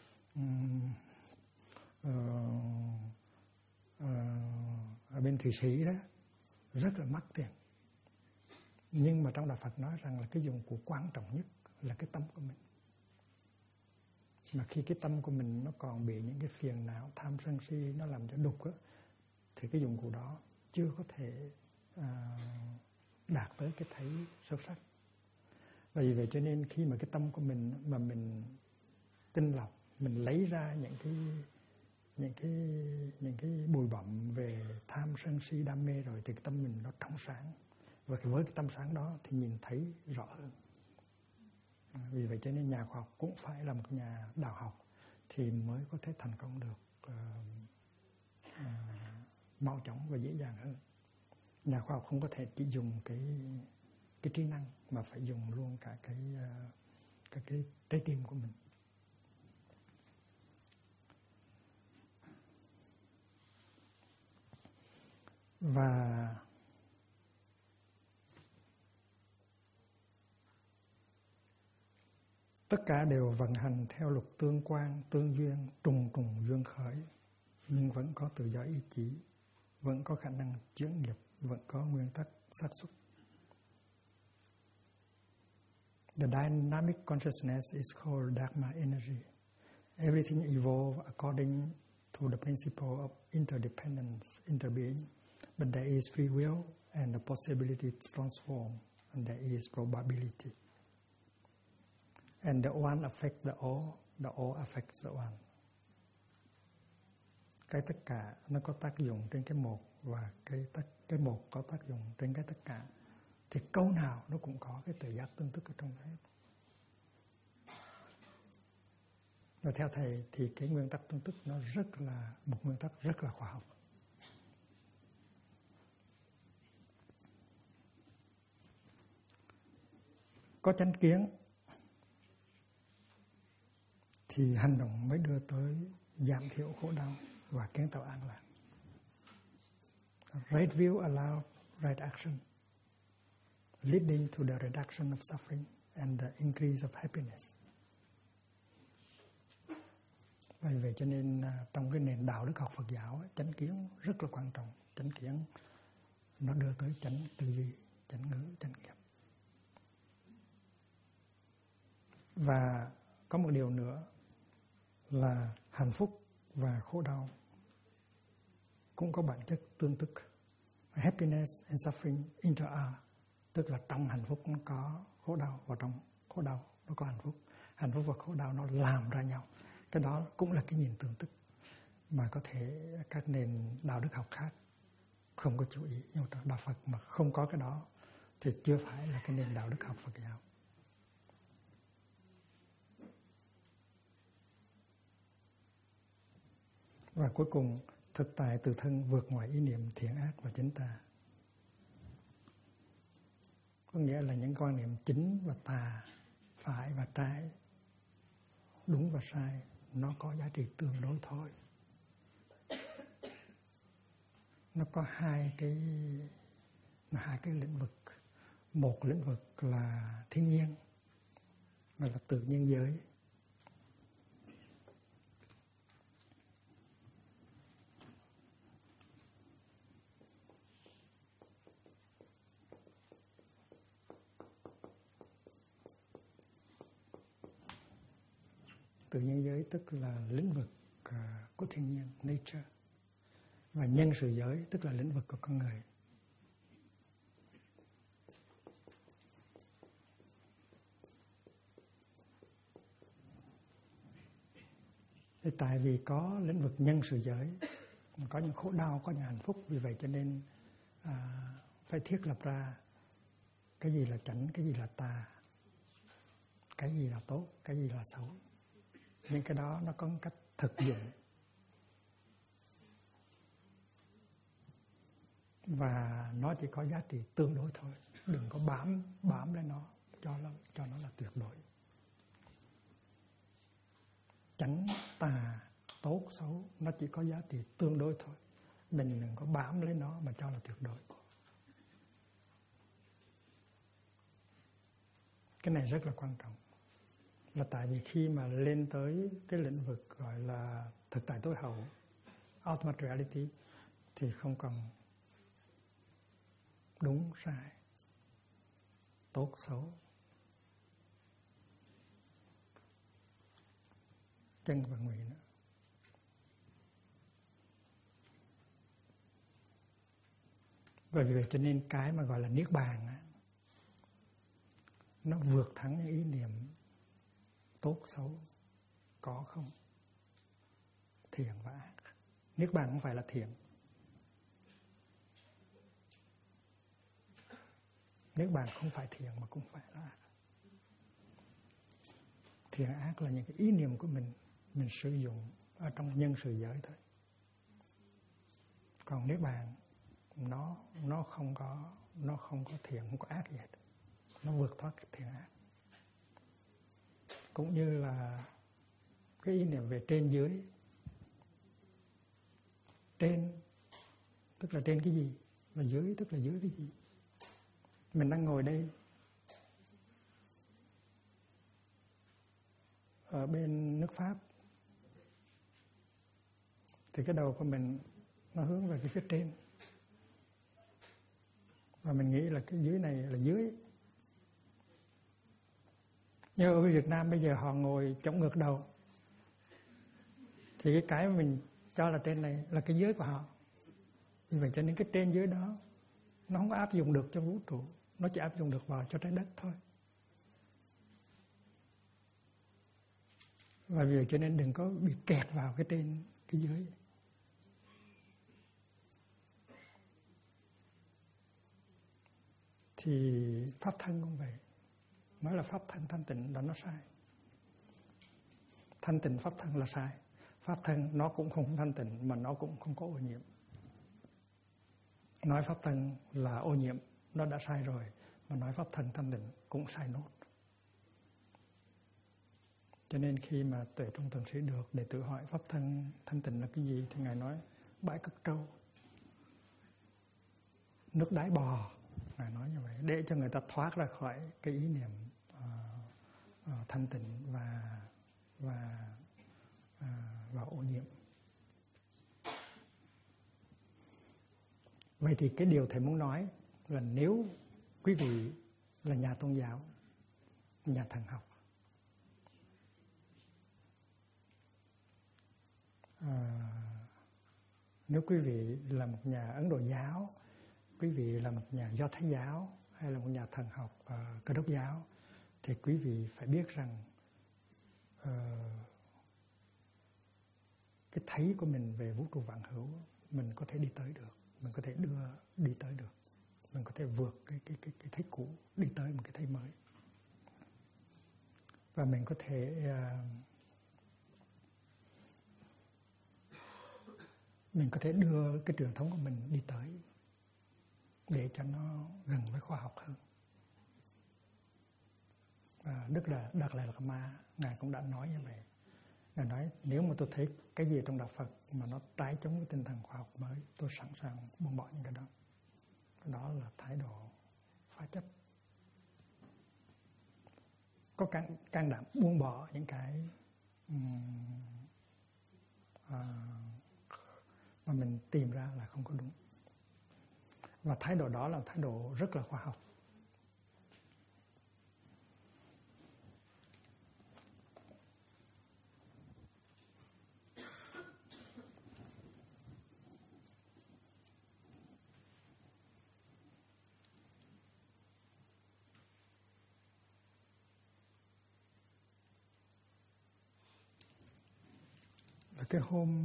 Speaker 1: ở bên Thụy Sĩ đó, rất là mắc tiền. Nhưng mà trong Đạo Phật nói rằng là cái dụng cụ quan trọng nhất là cái tâm của mình. Mà khi cái tâm của mình nó còn bị những cái phiền não, tham sân si nó làm cho đục á, thì cái dụng cụ đó chưa có thể đạt tới cái thấy sâu sắc. Và vì vậy cho nên khi mà cái tâm của mình mà mình tinh lọc, mình lấy ra những cái bụi bặm về tham sân si đam mê rồi, thì cái tâm mình nó trong sáng. Và với cái tâm sáng đó thì nhìn thấy rõ hơn. Vì vậy cho nên nhà khoa học cũng phải là một nhà đạo học thì mới có thể thành công được mau chóng và dễ dàng hơn. Nhà khoa học không có thể chỉ dùng cái trí năng, mà phải dùng luôn cả cái trái tim của mình. Và tất cả đều vận hành theo luật tương quan, tương duyên, trùng duyên khởi, nhưng vẫn có tự do ý chí, vẫn có khả năng chuyển nghiệp, vẫn có nguyên tắc xác suất. The dynamic consciousness is called Dharma energy. Everything evolves according to the principle of interdependence, interbeing, but there is free will and the possibility to transform, and there is probability. And the one affects the all affects the one. Cái tất cả nó có tác dụng trên cái một, và cái một có tác dụng trên cái tất cả. Thì câu nào nó cũng có cái tự giác tương tức ở trong đấy. Và theo thầy thì cái nguyên tắc tương tức nó một nguyên tắc rất là khoa học. Có chánh kiến thì hành động mới đưa tới giảm thiểu khổ đau và kiến tạo an lạc. Right view allows right action, leading to the reduction of suffering and the increase of happiness. Vì vậy cho nên trong cái nền đạo đức học Phật giáo, chánh kiến rất là quan trọng. Chánh kiến nó đưa tới chánh tư duy, chánh ngữ, chánh nghiệp. Và có một điều nữa là hạnh phúc và khổ đau cũng có bản chất tương tức. Happiness and suffering inter-are, tức là trong hạnh phúc nó có khổ đau, và trong khổ đau nó có hạnh phúc. Hạnh phúc và khổ đau nó làm ra nhau. Cái đó cũng là cái nhìn tương tức mà có thể các nền đạo đức học khác không có chú ý. Nhưng mà đạo Phật mà không có cái đó thì chưa phải là cái nền đạo đức học Phật giáo. Và cuối cùng, thực tại từ thân vượt ngoài ý niệm thiện ác và chánh tà. Có nghĩa là những quan niệm chính và tà, phải và trái, đúng và sai, nó có giá trị tương đối thôi. Nó có hai cái lĩnh vực. Một lĩnh vực là thiên nhiên, và là tự nhiên giới. Tự nhiên giới tức là lĩnh vực của thiên nhiên, nature. Và nhân sự giới tức là lĩnh vực của con người. Thì tại vì có lĩnh vực nhân sự giới, có những khổ đau, có những hạnh phúc, vì vậy cho nên phải thiết lập ra cái gì là chánh, cái gì là tà, cái gì là tốt, cái gì là xấu. Nhưng cái đó nó có một cách thực dụng. Và nó chỉ có giá trị tương đối thôi. Đừng có bám lên nó, cho nó là tuyệt đối. Chánh, tà, tốt, xấu, nó chỉ có giá trị tương đối thôi. Mình đừng có bám lấy nó mà cho là tuyệt đối. Cái này rất là quan trọng. Là tại vì khi mà lên tới cái lĩnh vực gọi là thực tại tối hậu, ultimate reality, thì không còn đúng, sai, tốt, xấu, chân và ngụy nữa. Bởi vì cho nên cái mà gọi là niết bàn á, nó vượt thắng những ý niệm tốt, xấu, có không, thiện và ác. Niết bàn không phải là thiện. Niết bàn không phải thiện mà cũng phải là ác. Thiện ác là những cái ý niệm của mình sử dụng ở trong nhân sự giới thôi. Còn niết bàn nó không có thiện, không có ác gì hết. Nó vượt thoát thiện ác. Cũng như là cái ý niệm về trên dưới. Trên tức là trên cái gì, và dưới tức là dưới cái gì. Mình đang ngồi đây ở bên nước Pháp, thì cái đầu của mình nó hướng về cái phía trên, và mình nghĩ là cái dưới này là dưới. Nhưng ở Việt Nam bây giờ họ ngồi chống ngược đầu, thì cái mà mình cho là trên này là cái dưới của họ. Vì vậy cho nên cái trên dưới đó nó không có áp dụng được cho vũ trụ, nó chỉ áp dụng được vào cho trái đất thôi. Và vì vậy cho nên đừng có bị kẹt vào cái trên, cái dưới. Thì pháp thân cũng vậy. Nói là pháp thân thanh tịnh đó nó sai. Thanh tịnh pháp thân là sai. Pháp thân nó cũng không thanh tịnh mà nó cũng không có ô nhiễm. Nói pháp thân là ô nhiễm nó đã sai rồi, mà nói pháp thân thanh tịnh cũng sai nốt. Cho nên khi mà Tuệ Trung Thượng Sĩ được đệ tử hỏi pháp thân thanh tịnh là cái gì, thì Ngài nói bãi cất trâu, nước đáy bò. Ngài nói như vậy để cho người ta thoát ra khỏi cái ý niệm thanh tịnh và và ô nhiễm. Vậy thì cái điều thầy muốn nói là nếu quý vị là nhà tôn giáo, nhà thần học, nếu quý vị là một nhà Ấn Độ giáo, quý vị là một nhà Do Thái giáo hay là một nhà thần học Cơ đốc giáo, thì quý vị phải biết rằng cái thấy của mình về vũ trụ vạn hữu mình có thể đi tới được, mình có thể đi tới được, mình có thể vượt cái thấy cũ đi tới một cái thấy mới, và mình có thể đưa cái truyền thống của mình đi tới để cho nó gần với khoa học hơn. Và Đạt Lai Lạt Ma Ngài cũng đã nói như vậy. Ngài nói nếu mà tôi thấy cái gì trong đạo Phật mà nó trái chống với tinh thần khoa học mới, tôi sẵn sàng buông bỏ những cái đó. Đó là thái độ phá chấp. Có can đảm buông bỏ những cái mà mình tìm ra là không có đúng. Và thái độ đó là thái độ rất là khoa học. Và cái hôm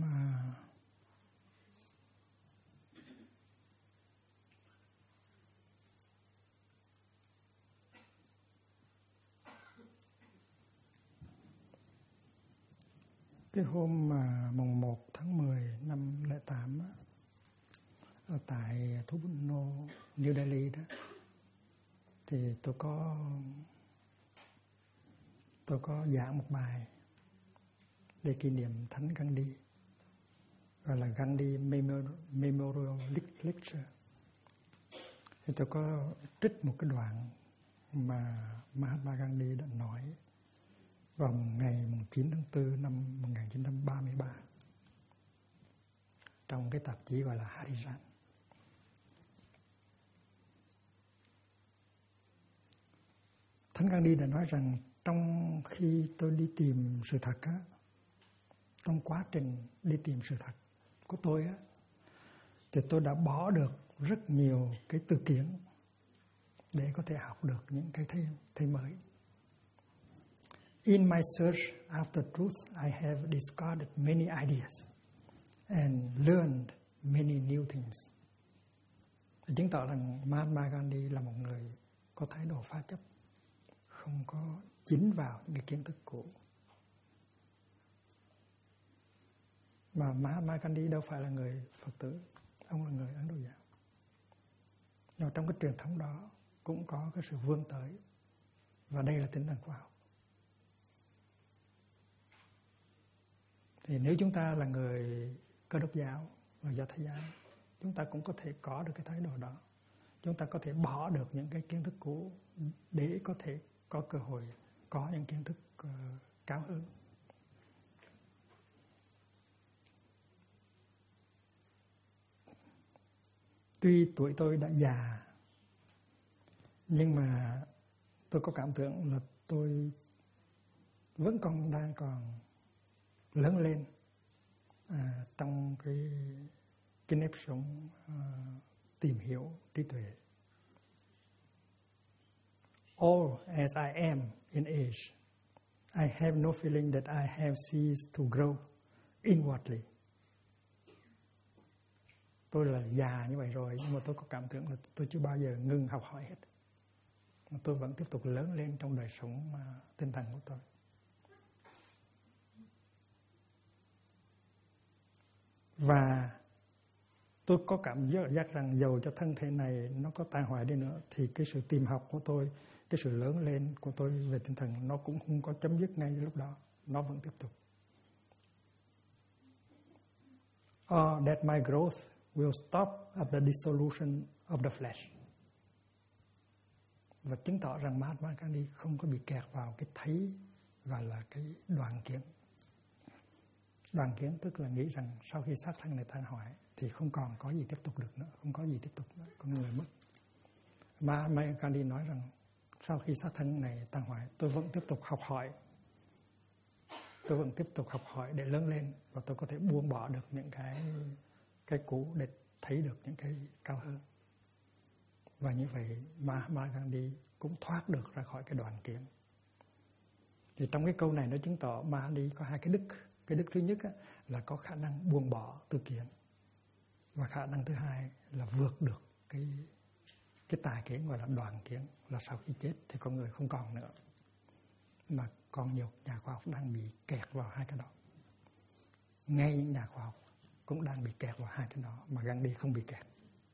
Speaker 1: mùng 1 tháng 10 năm 2008 á, ở tại Thủ Đô New Delhi đó, thì tôi có giảng một bài để kỷ niệm Thánh Gandhi, gọi là Gandhi Memorial Lecture. Thì tôi có trích một cái đoạn mà Mahatma Gandhi đã nói vào ngày 9 tháng 4 năm 1933 trong cái tạp chí gọi là Harijan. Thánh Gandhi đã nói rằng trong khi tôi đi tìm sự thật á, trong quá trình đi tìm sự thật của tôi á, thì tôi đã bỏ được rất nhiều cái từ kiến để có thể học được những cái thấy mới. In my search after truth, I have discarded many ideas and learned many new things. Để chứng tỏ rằng Mahatma Gandhi là một người có thái độ phá chấp, không có dính vào những cái kiến thức cũ. Mà Mahatma Gandhi đâu phải là người Phật tử, ông là người Ấn Độ giáo. Nhưng trong cái truyền thống đó cũng có cái sự vươn tới, và đây là tinh thần khoa học. Thì nếu chúng ta là người Cơ đốc giáo và Do Thái giáo, chúng ta cũng có thể có được cái thái độ đó. Chúng ta có thể bỏ được những cái kiến thức cũ để có thể có cơ hội có những kiến thức cao hơn. Tuy tuổi tôi đã già, nhưng mà tôi có cảm tưởng là tôi vẫn đang còn lớn lên trong cái nếp sống tìm hiểu trí tuệ. All as I am in age, I have no feeling that I have ceased to grow inwardly. Tôi là già như vậy rồi, nhưng mà tôi có cảm tưởng là tôi chưa bao giờ ngừng học hỏi hết. Tôi vẫn tiếp tục lớn lên trong đời sống tinh thần của tôi. Và tôi có cảm giác rằng dầu cho thân thể này nó có tai họa đi nữa, thì cái sự tìm học của tôi, cái sự lớn lên của tôi về tinh thần nó cũng không có chấm dứt ngay lúc đó. Nó vẫn tiếp tục. Or that my growth will stop at the dissolution of the flesh. Và chứng tỏ rằng Mahatma Gandhi không có bị kẹt vào cái thấy và là cái đoạn kiến. Đoàn kiến tức là nghĩ rằng sau khi xác thân này tan hoại thì không còn có gì tiếp tục được nữa, không có gì tiếp tục nữa, con người mất. Mahatma Gandhi nói rằng sau khi xác thân này tan hoại, tôi vẫn tiếp tục học hỏi. Tôi vẫn tiếp tục học hỏi để lớn lên và tôi có thể buông bỏ được những cái cũ để thấy được những cái cao hơn. Và như vậy Mahatma Gandhi cũng thoát được ra khỏi cái đoàn kiến. Thì trong cái câu này nó chứng tỏ Mahatma Gandhi có hai cái đức. Cái đức thứ nhất là có khả năng buông bỏ tư kiến. Và khả năng thứ hai là vượt được cái tà kiến gọi là đoàn kiến, là sau khi chết thì con người không còn nữa. Mà còn nhiều nhà khoa học đang bị kẹt vào hai cái đó. Ngay những nhà khoa học cũng đang bị kẹt vào hai cái đó, mà Gandhi không bị kẹt.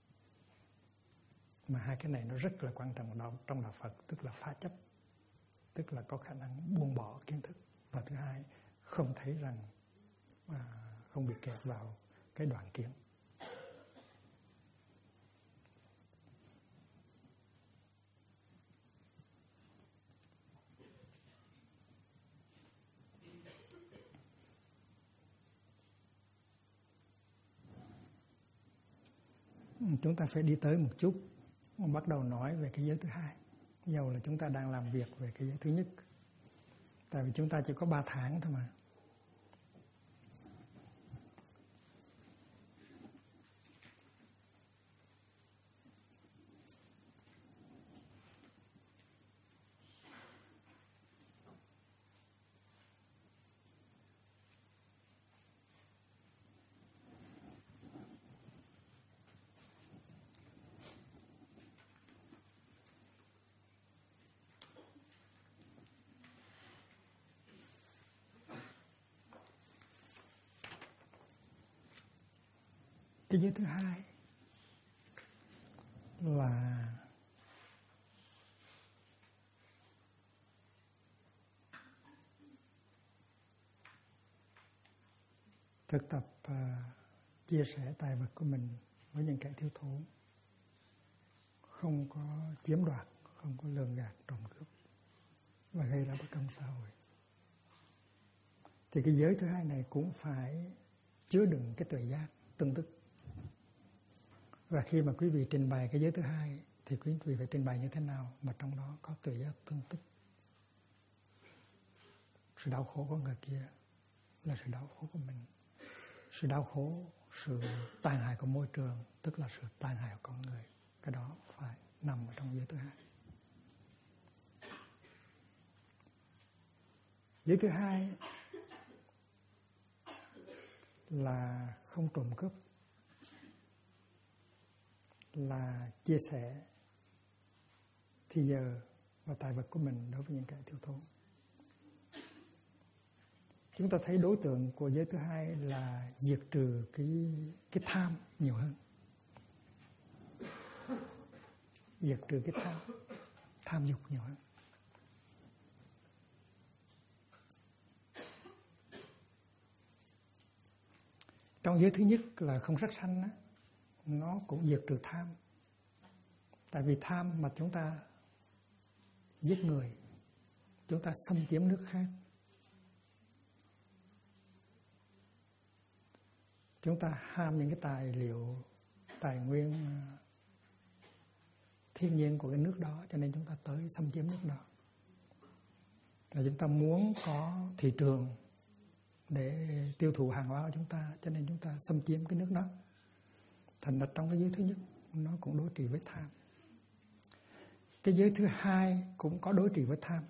Speaker 1: Mà hai cái này nó rất là quan trọng trong đạo Phật, tức là phá chấp, tức là có khả năng buông bỏ kiến thức. Và thứ hai, không thấy rằng không bị kẹt vào cái đoàn kiến. Chúng ta phải đi tới một chút, bắt đầu nói về cái giới thứ hai. Dầu là chúng ta đang làm việc về cái giới thứ nhất. Tại vì chúng ta chỉ có 3 tháng thôi mà. Cái giới thứ hai là thực tập chia sẻ tài vật của mình với những kẻ thiếu thốn, không có chiếm đoạt, không có lường gạt, trộm cướp và gây ra bất công xã hội. Thì cái giới thứ hai này cũng phải chứa đựng cái tuệ giác tương tức. Và khi mà quý vị trình bày cái giới thứ hai thì quý vị phải trình bày như thế nào mà trong đó có tuệ giác tương tức. Sự đau khổ của người kia là sự đau khổ của mình. Sự đau khổ, sự tàn hại của môi trường tức là sự tàn hại của con người. Cái đó phải nằm ở trong giới thứ hai. Giới thứ hai là không trộm cướp, là chia sẻ thì giờ và tài vật của mình đối với những kẻ thiếu thốn. Chúng ta thấy đối tượng của giới thứ hai là diệt trừ cái tham nhiều hơn. Diệt trừ cái tham dục nhiều hơn. Trong giới thứ nhất là không sát sanh, nó cũng diệt trừ tham. Tại vì tham mà chúng ta giết người, chúng ta xâm chiếm nước khác, chúng ta ham những cái tài liệu, tài nguyên thiên nhiên của cái nước đó, cho nên chúng ta tới xâm chiếm nước đó. Là chúng ta muốn có thị trường để tiêu thụ hàng hóa của chúng ta, cho nên chúng ta xâm chiếm cái nước đó. Thành ra trong cái giới thứ nhất nó cũng đối trị với tham. Cái giới thứ hai cũng có đối trị với tham.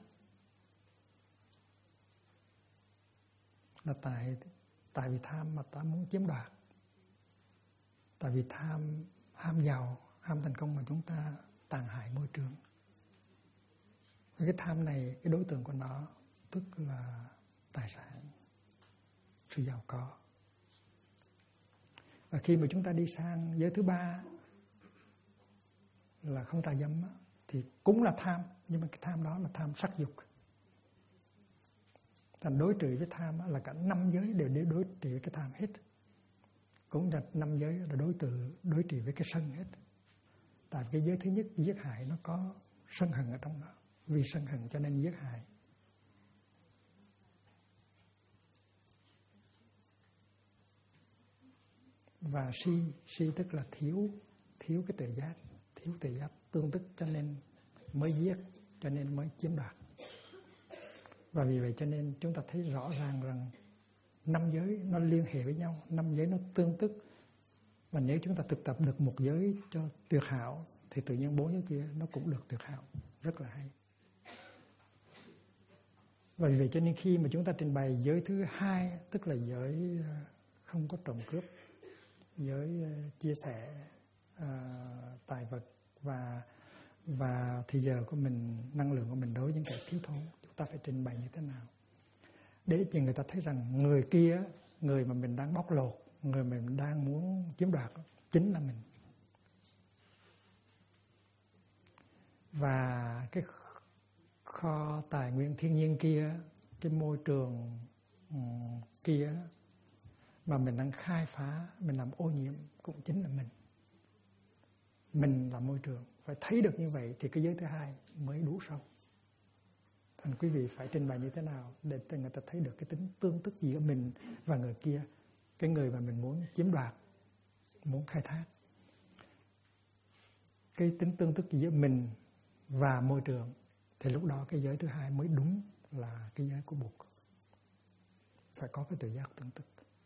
Speaker 1: Là tại vì tham mà ta muốn chiếm đoạt. Tại vì ham giàu, ham thành công mà chúng ta tàn hại môi trường. Cái tham này, cái đối tượng của nó tức là tài sản, sự giàu có. Và khi mà chúng ta đi sang giới thứ ba là không tà dâm thì cũng là tham, nhưng mà cái tham đó là tham sắc dục. Thành đối trị với tham là cả 5 giới đều đối trị với cái tham hết. Cũng là 5 giới là đối trị với cái sân hết. Tại cái giới thứ nhất giết hại nó có sân hận ở trong đó. Vì sân hận cho nên giết hại. Và si tức là thiếu cái tự giác, thiếu tự giác tương tức, cho nên mới giết, cho nên mới chiếm đoạt. Và vì vậy cho nên chúng ta thấy rõ ràng rằng 5 giới nó liên hệ với nhau, 5 giới nó tương tức. Và nếu chúng ta thực tập được một giới cho tuyệt hảo thì tự nhiên 4 giới kia nó cũng được tuyệt hảo, rất là hay. Và vì vậy cho nên khi mà chúng ta trình bày giới thứ 2, tức là giới không có trộm cướp, giới chia sẻ tài vật và thời giờ của mình, năng lượng của mình đối với những kẻ thiếu thốn, chúng ta phải trình bày như thế nào để cho người ta thấy rằng người kia, người mà mình đang bóc lột, người mà mình đang muốn chiếm đoạt chính là mình. Và cái kho tài nguyên thiên nhiên kia, cái môi trường kia mà mình đang khai phá, mình làm ô nhiễm cũng chính là mình. Mình là môi trường. Phải thấy được như vậy thì cái giới thứ 2 mới đủ sâu. Thành quý vị phải trình bày như thế nào để cho người ta thấy được cái tính tương tức giữa mình và người kia, cái người mà mình muốn chiếm đoạt, muốn khai thác. Cái tính tương tức giữa mình và môi trường, thì lúc đó cái giới thứ 2 mới đúng là cái giới của Bụt. Phải có cái tự giác tương tức.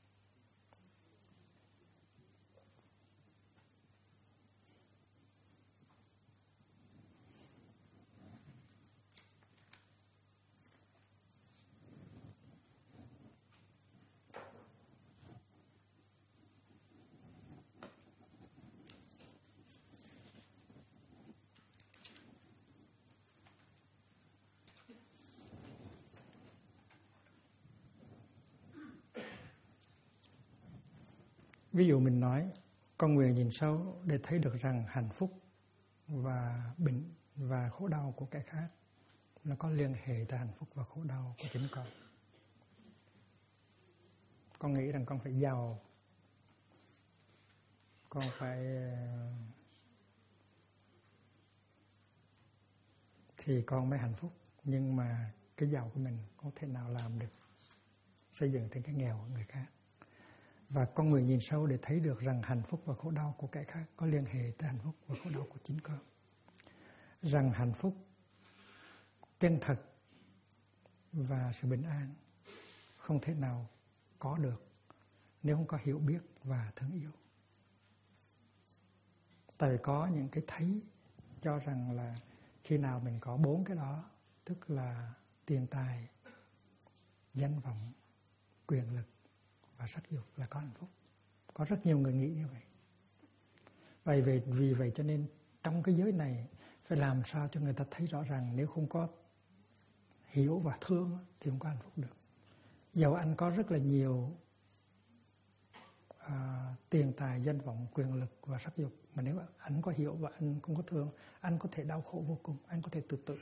Speaker 1: Ví dụ mình nói, con nguyện nhìn sâu để thấy được rằng hạnh phúc và bệnh và khổ đau của kẻ khác nó có liên hệ tới hạnh phúc và khổ đau của chính con. Con nghĩ rằng con phải giàu, con phải thì con mới hạnh phúc. Nhưng mà cái giàu của mình có thể nào làm được xây dựng trên cái nghèo của người khác. Và con người nhìn sâu để thấy được rằng hạnh phúc và khổ đau của kẻ khác có liên hệ tới hạnh phúc và khổ đau của chính con. Rằng hạnh phúc chân thật và sự bình an không thể nào có được nếu không có hiểu biết và thương yêu. Tại vì có những cái thấy cho rằng là khi nào mình có 4 cái đó, tức là tiền tài, danh vọng, quyền lực và sắc dục là có hạnh phúc. Có rất nhiều người nghĩ như vậy. Vì vậy cho nên trong cái giới này phải làm sao cho người ta thấy rõ ràng nếu không có hiểu và thương thì không có hạnh phúc được. Dẫu anh có rất là nhiều tiền tài, danh vọng, quyền lực và sắc dục, mà nếu anh có hiểu và anh không có thương, anh có thể đau khổ vô cùng, anh có thể tự tử.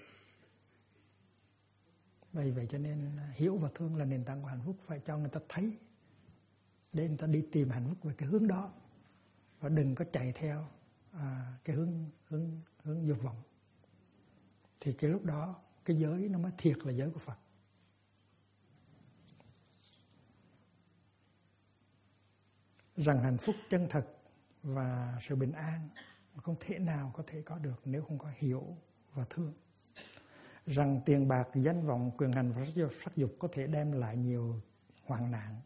Speaker 1: Vì vậy cho nên hiểu và thương là nền tảng của hạnh phúc, phải cho người ta thấy để người ta đi tìm hạnh phúc về cái hướng đó, và đừng có chạy theo cái hướng dục vọng. Thì cái lúc đó cái giới nó mới thiệt là giới của Phật. Rằng hạnh phúc chân thật và sự bình an không thể nào có thể có được nếu không có hiểu và thương. Rằng tiền bạc, danh vọng, quyền hành và sắc dục có thể đem lại nhiều hoạn nạn.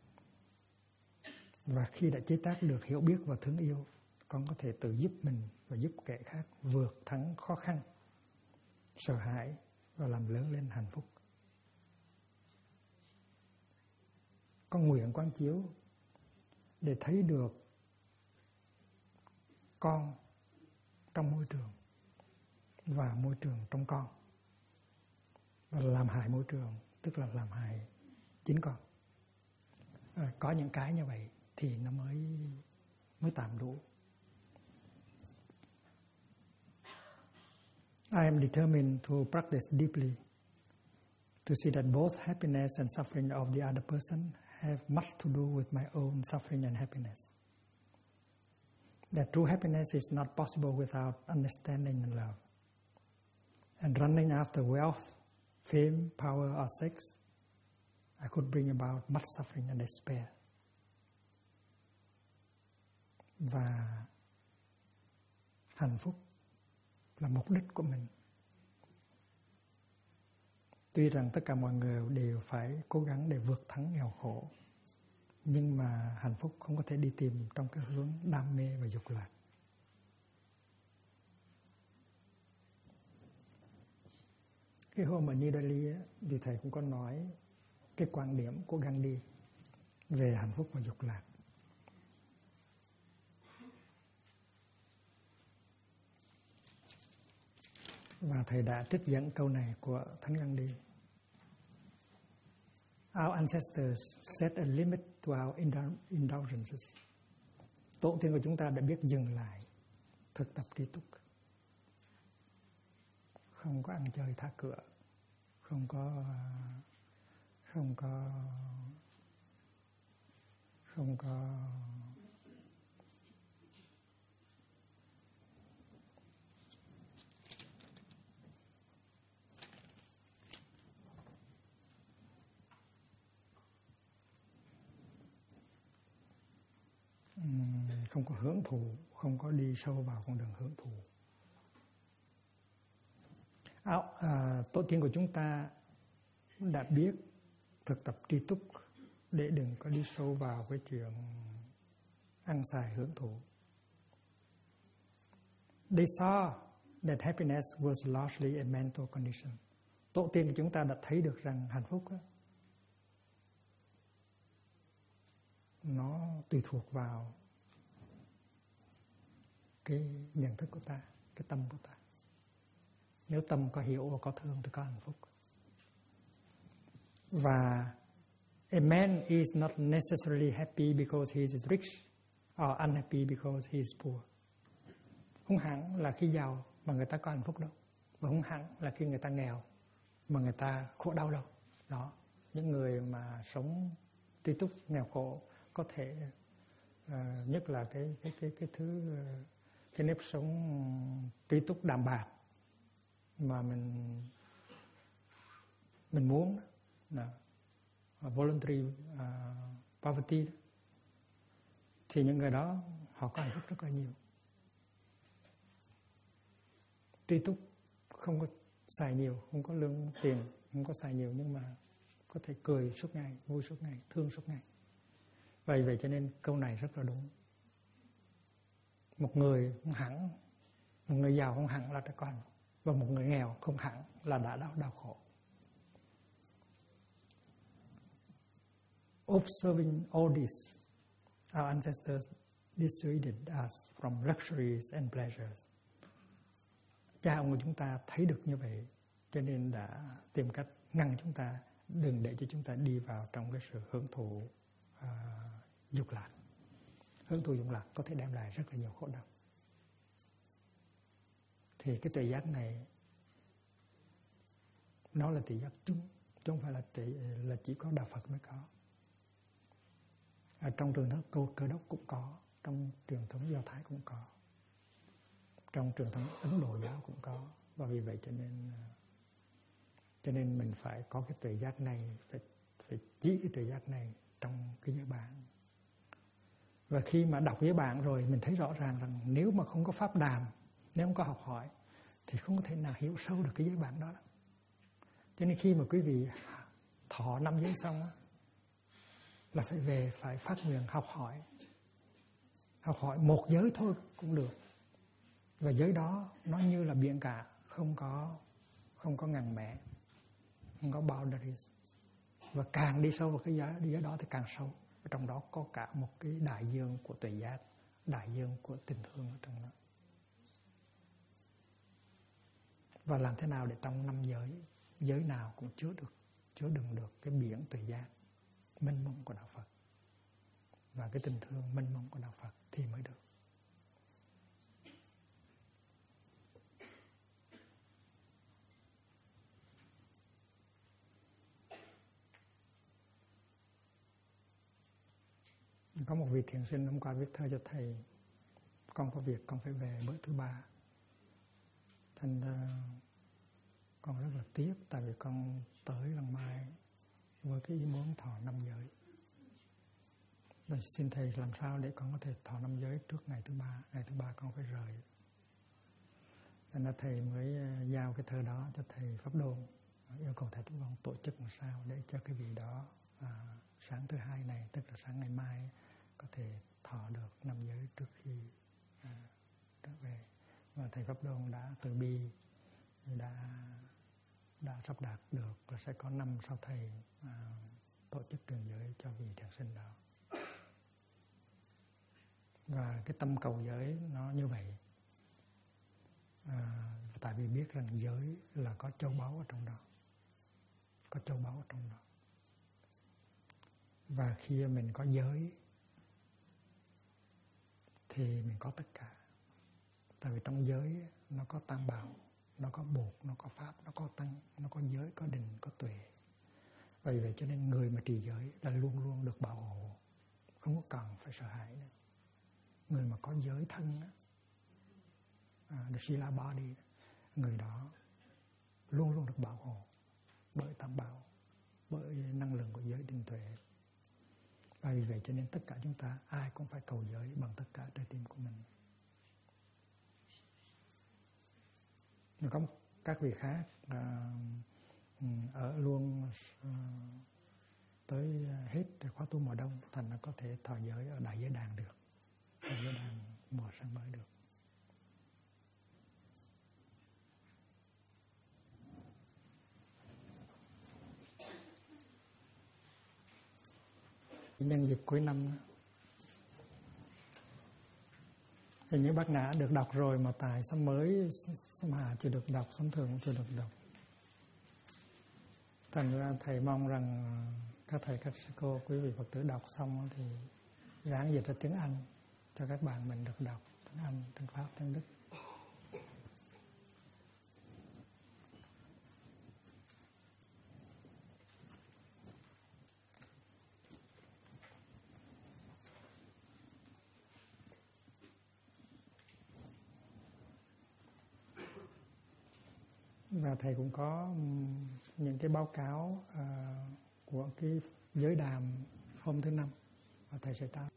Speaker 1: Và khi đã chế tác được hiểu biết và thương yêu, con có thể tự giúp mình và giúp kẻ khác vượt thắng khó khăn, sợ hãi và làm lớn lên hạnh phúc. Con nguyện quán chiếu để thấy được con trong môi trường và môi trường trong con, và làm hại môi trường tức là làm hại chính con. Có những cái như vậy thì nó mới tạm đủ. I am determined to practice deeply to see that both happiness and suffering of the other person have much to do with my own suffering and happiness. That true happiness is not possible without understanding and love. And running after wealth, fame, power, or sex, I could bring about much suffering and despair. và hạnh phúc là mục đích của mình. Tuy rằng tất cả mọi người đều phải cố gắng để vượt thắng nghèo khổ, nhưng mà hạnh phúc không có thể đi tìm trong cái hướng đam mê và dục lạc. Cái hôm ở New Delhi ấy, thì thầy cũng có nói cái quan điểm của Gandhi về hạnh phúc và dục lạc. Và thầy đã trích dẫn câu này của Thánh Gandhi. Our ancestors set a limit to our indulgences. Tổ tiên của chúng ta đã biết dừng lại thực tập tri túc. Không có ăn chơi thả cửa, không có hưởng thụ, không có đi sâu vào con đường hưởng thụ. Tổ tiên của chúng ta đã biết thực tập tri túc để đừng có đi sâu vào cái chuyện ăn xài hưởng thụ. They saw that happiness was largely a mental condition. Tổ tiên của chúng ta đã thấy được rằng hạnh phúc đó, nó tùy thuộc vào cái nhận thức của ta, cái tâm của ta. Nếu tâm có hiểu và có thương thì có hạnh phúc. Và a man is not necessarily happy because he is rich or unhappy because he is poor. Không hẳn là khi giàu mà người ta có hạnh phúc đâu. Và không hẳn là khi người ta nghèo mà người ta khổ đau đâu. Đó, những người mà sống tri túc nghèo khổ có thể nhất là cái nếp sống tri túc đạm bạc mà mình muốn là voluntary poverty, thì những người đó họ có hạnh phúc rất là nhiều. Tri túc không có xài nhiều, không có lương tiền, không có xài nhiều, nhưng mà có thể cười suốt ngày, vui suốt ngày, thương suốt ngày. Vậy cho nên câu này rất là đúng. Một người giàu không hẳn là có hạnh phúc, và một người nghèo không hẳn là đã đau khổ. Observing all this, our ancestors dissuaded us from luxuries and pleasures. Cha ông của chúng ta thấy được như vậy, cho nên đã tìm cách ngăn chúng ta, đừng để cho chúng ta đi vào trong cái sự hưởng thụ dục lạc. Hưởng thụ dục lạc có thể đem lại rất là nhiều khổ đau. Thì cái tuệ giác này nó là tuệ giác chung, chứ không phải là chỉ có đạo Phật mới có. Ở trong truyền thống Cơ Đốc cũng có, trong truyền thống Do Thái cũng có, trong truyền thống Ấn Độ giáo cũng có. Và vì vậy cho nên mình phải có cái tuệ giác này, phải chỉ cái tuệ giác này trong cái giới bản. Và khi mà đọc giới bản rồi mình thấy rõ ràng rằng nếu mà không có pháp đàm, nếu không có học hỏi thì không có thể nào hiểu sâu được cái giới bản đó. Cho nên khi mà quý vị thọ 5 giới xong là phải về, phải phát nguyện học hỏi một giới thôi cũng được. Và giới đó nó như là biển cả, không có ngăn mẹ, không có boundaries. Và càng đi sâu vào cái giới đó thì càng sâu. Ở trong đó có cả một cái đại dương của tuệ giác, đại dương của tình thương ở trong đó. Và làm thế nào để trong 5 giới nào cũng chứa đựng được cái biển tuệ giác mênh mông của đạo Phật và cái tình thương mênh mông của đạo Phật thì mới được. Có một vị thiền sinh hôm qua viết thơ cho thầy: con có việc con phải về bữa thứ 3. Thành ra con rất là tiếc, tại vì con tới lần mai với cái ý muốn thọ 5 giới. Rồi xin thầy làm sao để con có thể thọ 5 giới trước ngày thứ 3. Ngày thứ 3 con phải rời. Nên là thầy mới giao cái thơ đó cho thầy Pháp Đôn, yêu cầu thầy Pháp Đôn tổ chức làm sao để cho cái vị đó sáng thứ 2 này, tức là sáng ngày mai, có thể thọ được 5 giới trước khi trở về. Và thầy Pháp Đôn đã từ bi, đã sắp đạt được là sẽ có năm sau thầy tổ chức trường giới cho vị thiền sinh đó. Và cái tâm cầu giới nó như vậy, tại vì biết rằng giới là có châu báu ở trong đó, có châu báu ở trong đó. Và khi mình có giới thì mình có tất cả. Tại vì trong giới nó có tam bảo, nó có bột, nó có pháp, nó có tăng, nó có giới, có định, có tuệ. Vì vậy cho nên người mà trì giới là luôn luôn được bảo hộ, không có cần phải sợ hãi nữa. Người mà có giới thân á, the Sila Body, người đó luôn luôn được bảo hộ bởi tam bảo, bởi năng lượng của giới định tuệ. Và vì vậy cho nên tất cả chúng ta ai cũng phải cầu giới bằng tất cả trái tim của mình. Nhưng có các vị khác ở luôn tới hết khóa tu mùa đông, thành nó có thể thọ giới ở đại giới đàn được, đại giới đàn mùa sang mới được. Nhân dịp cuối năm thì những bát nhã được đọc rồi, mà tại sám mới, sám hạ chưa được đọc, sám thường cũng chưa được đọc. Thành ra thầy mong rằng các thầy, các sư cô, quý vị Phật tử đọc xong thì ráng dịch ra tiếng Anh cho các bạn mình được đọc tiếng Anh, tiếng Pháp, tiếng Đức. Và thầy cũng có những cái báo cáo của cái giới đàm hôm thứ Năm, và thầy sẽ trao.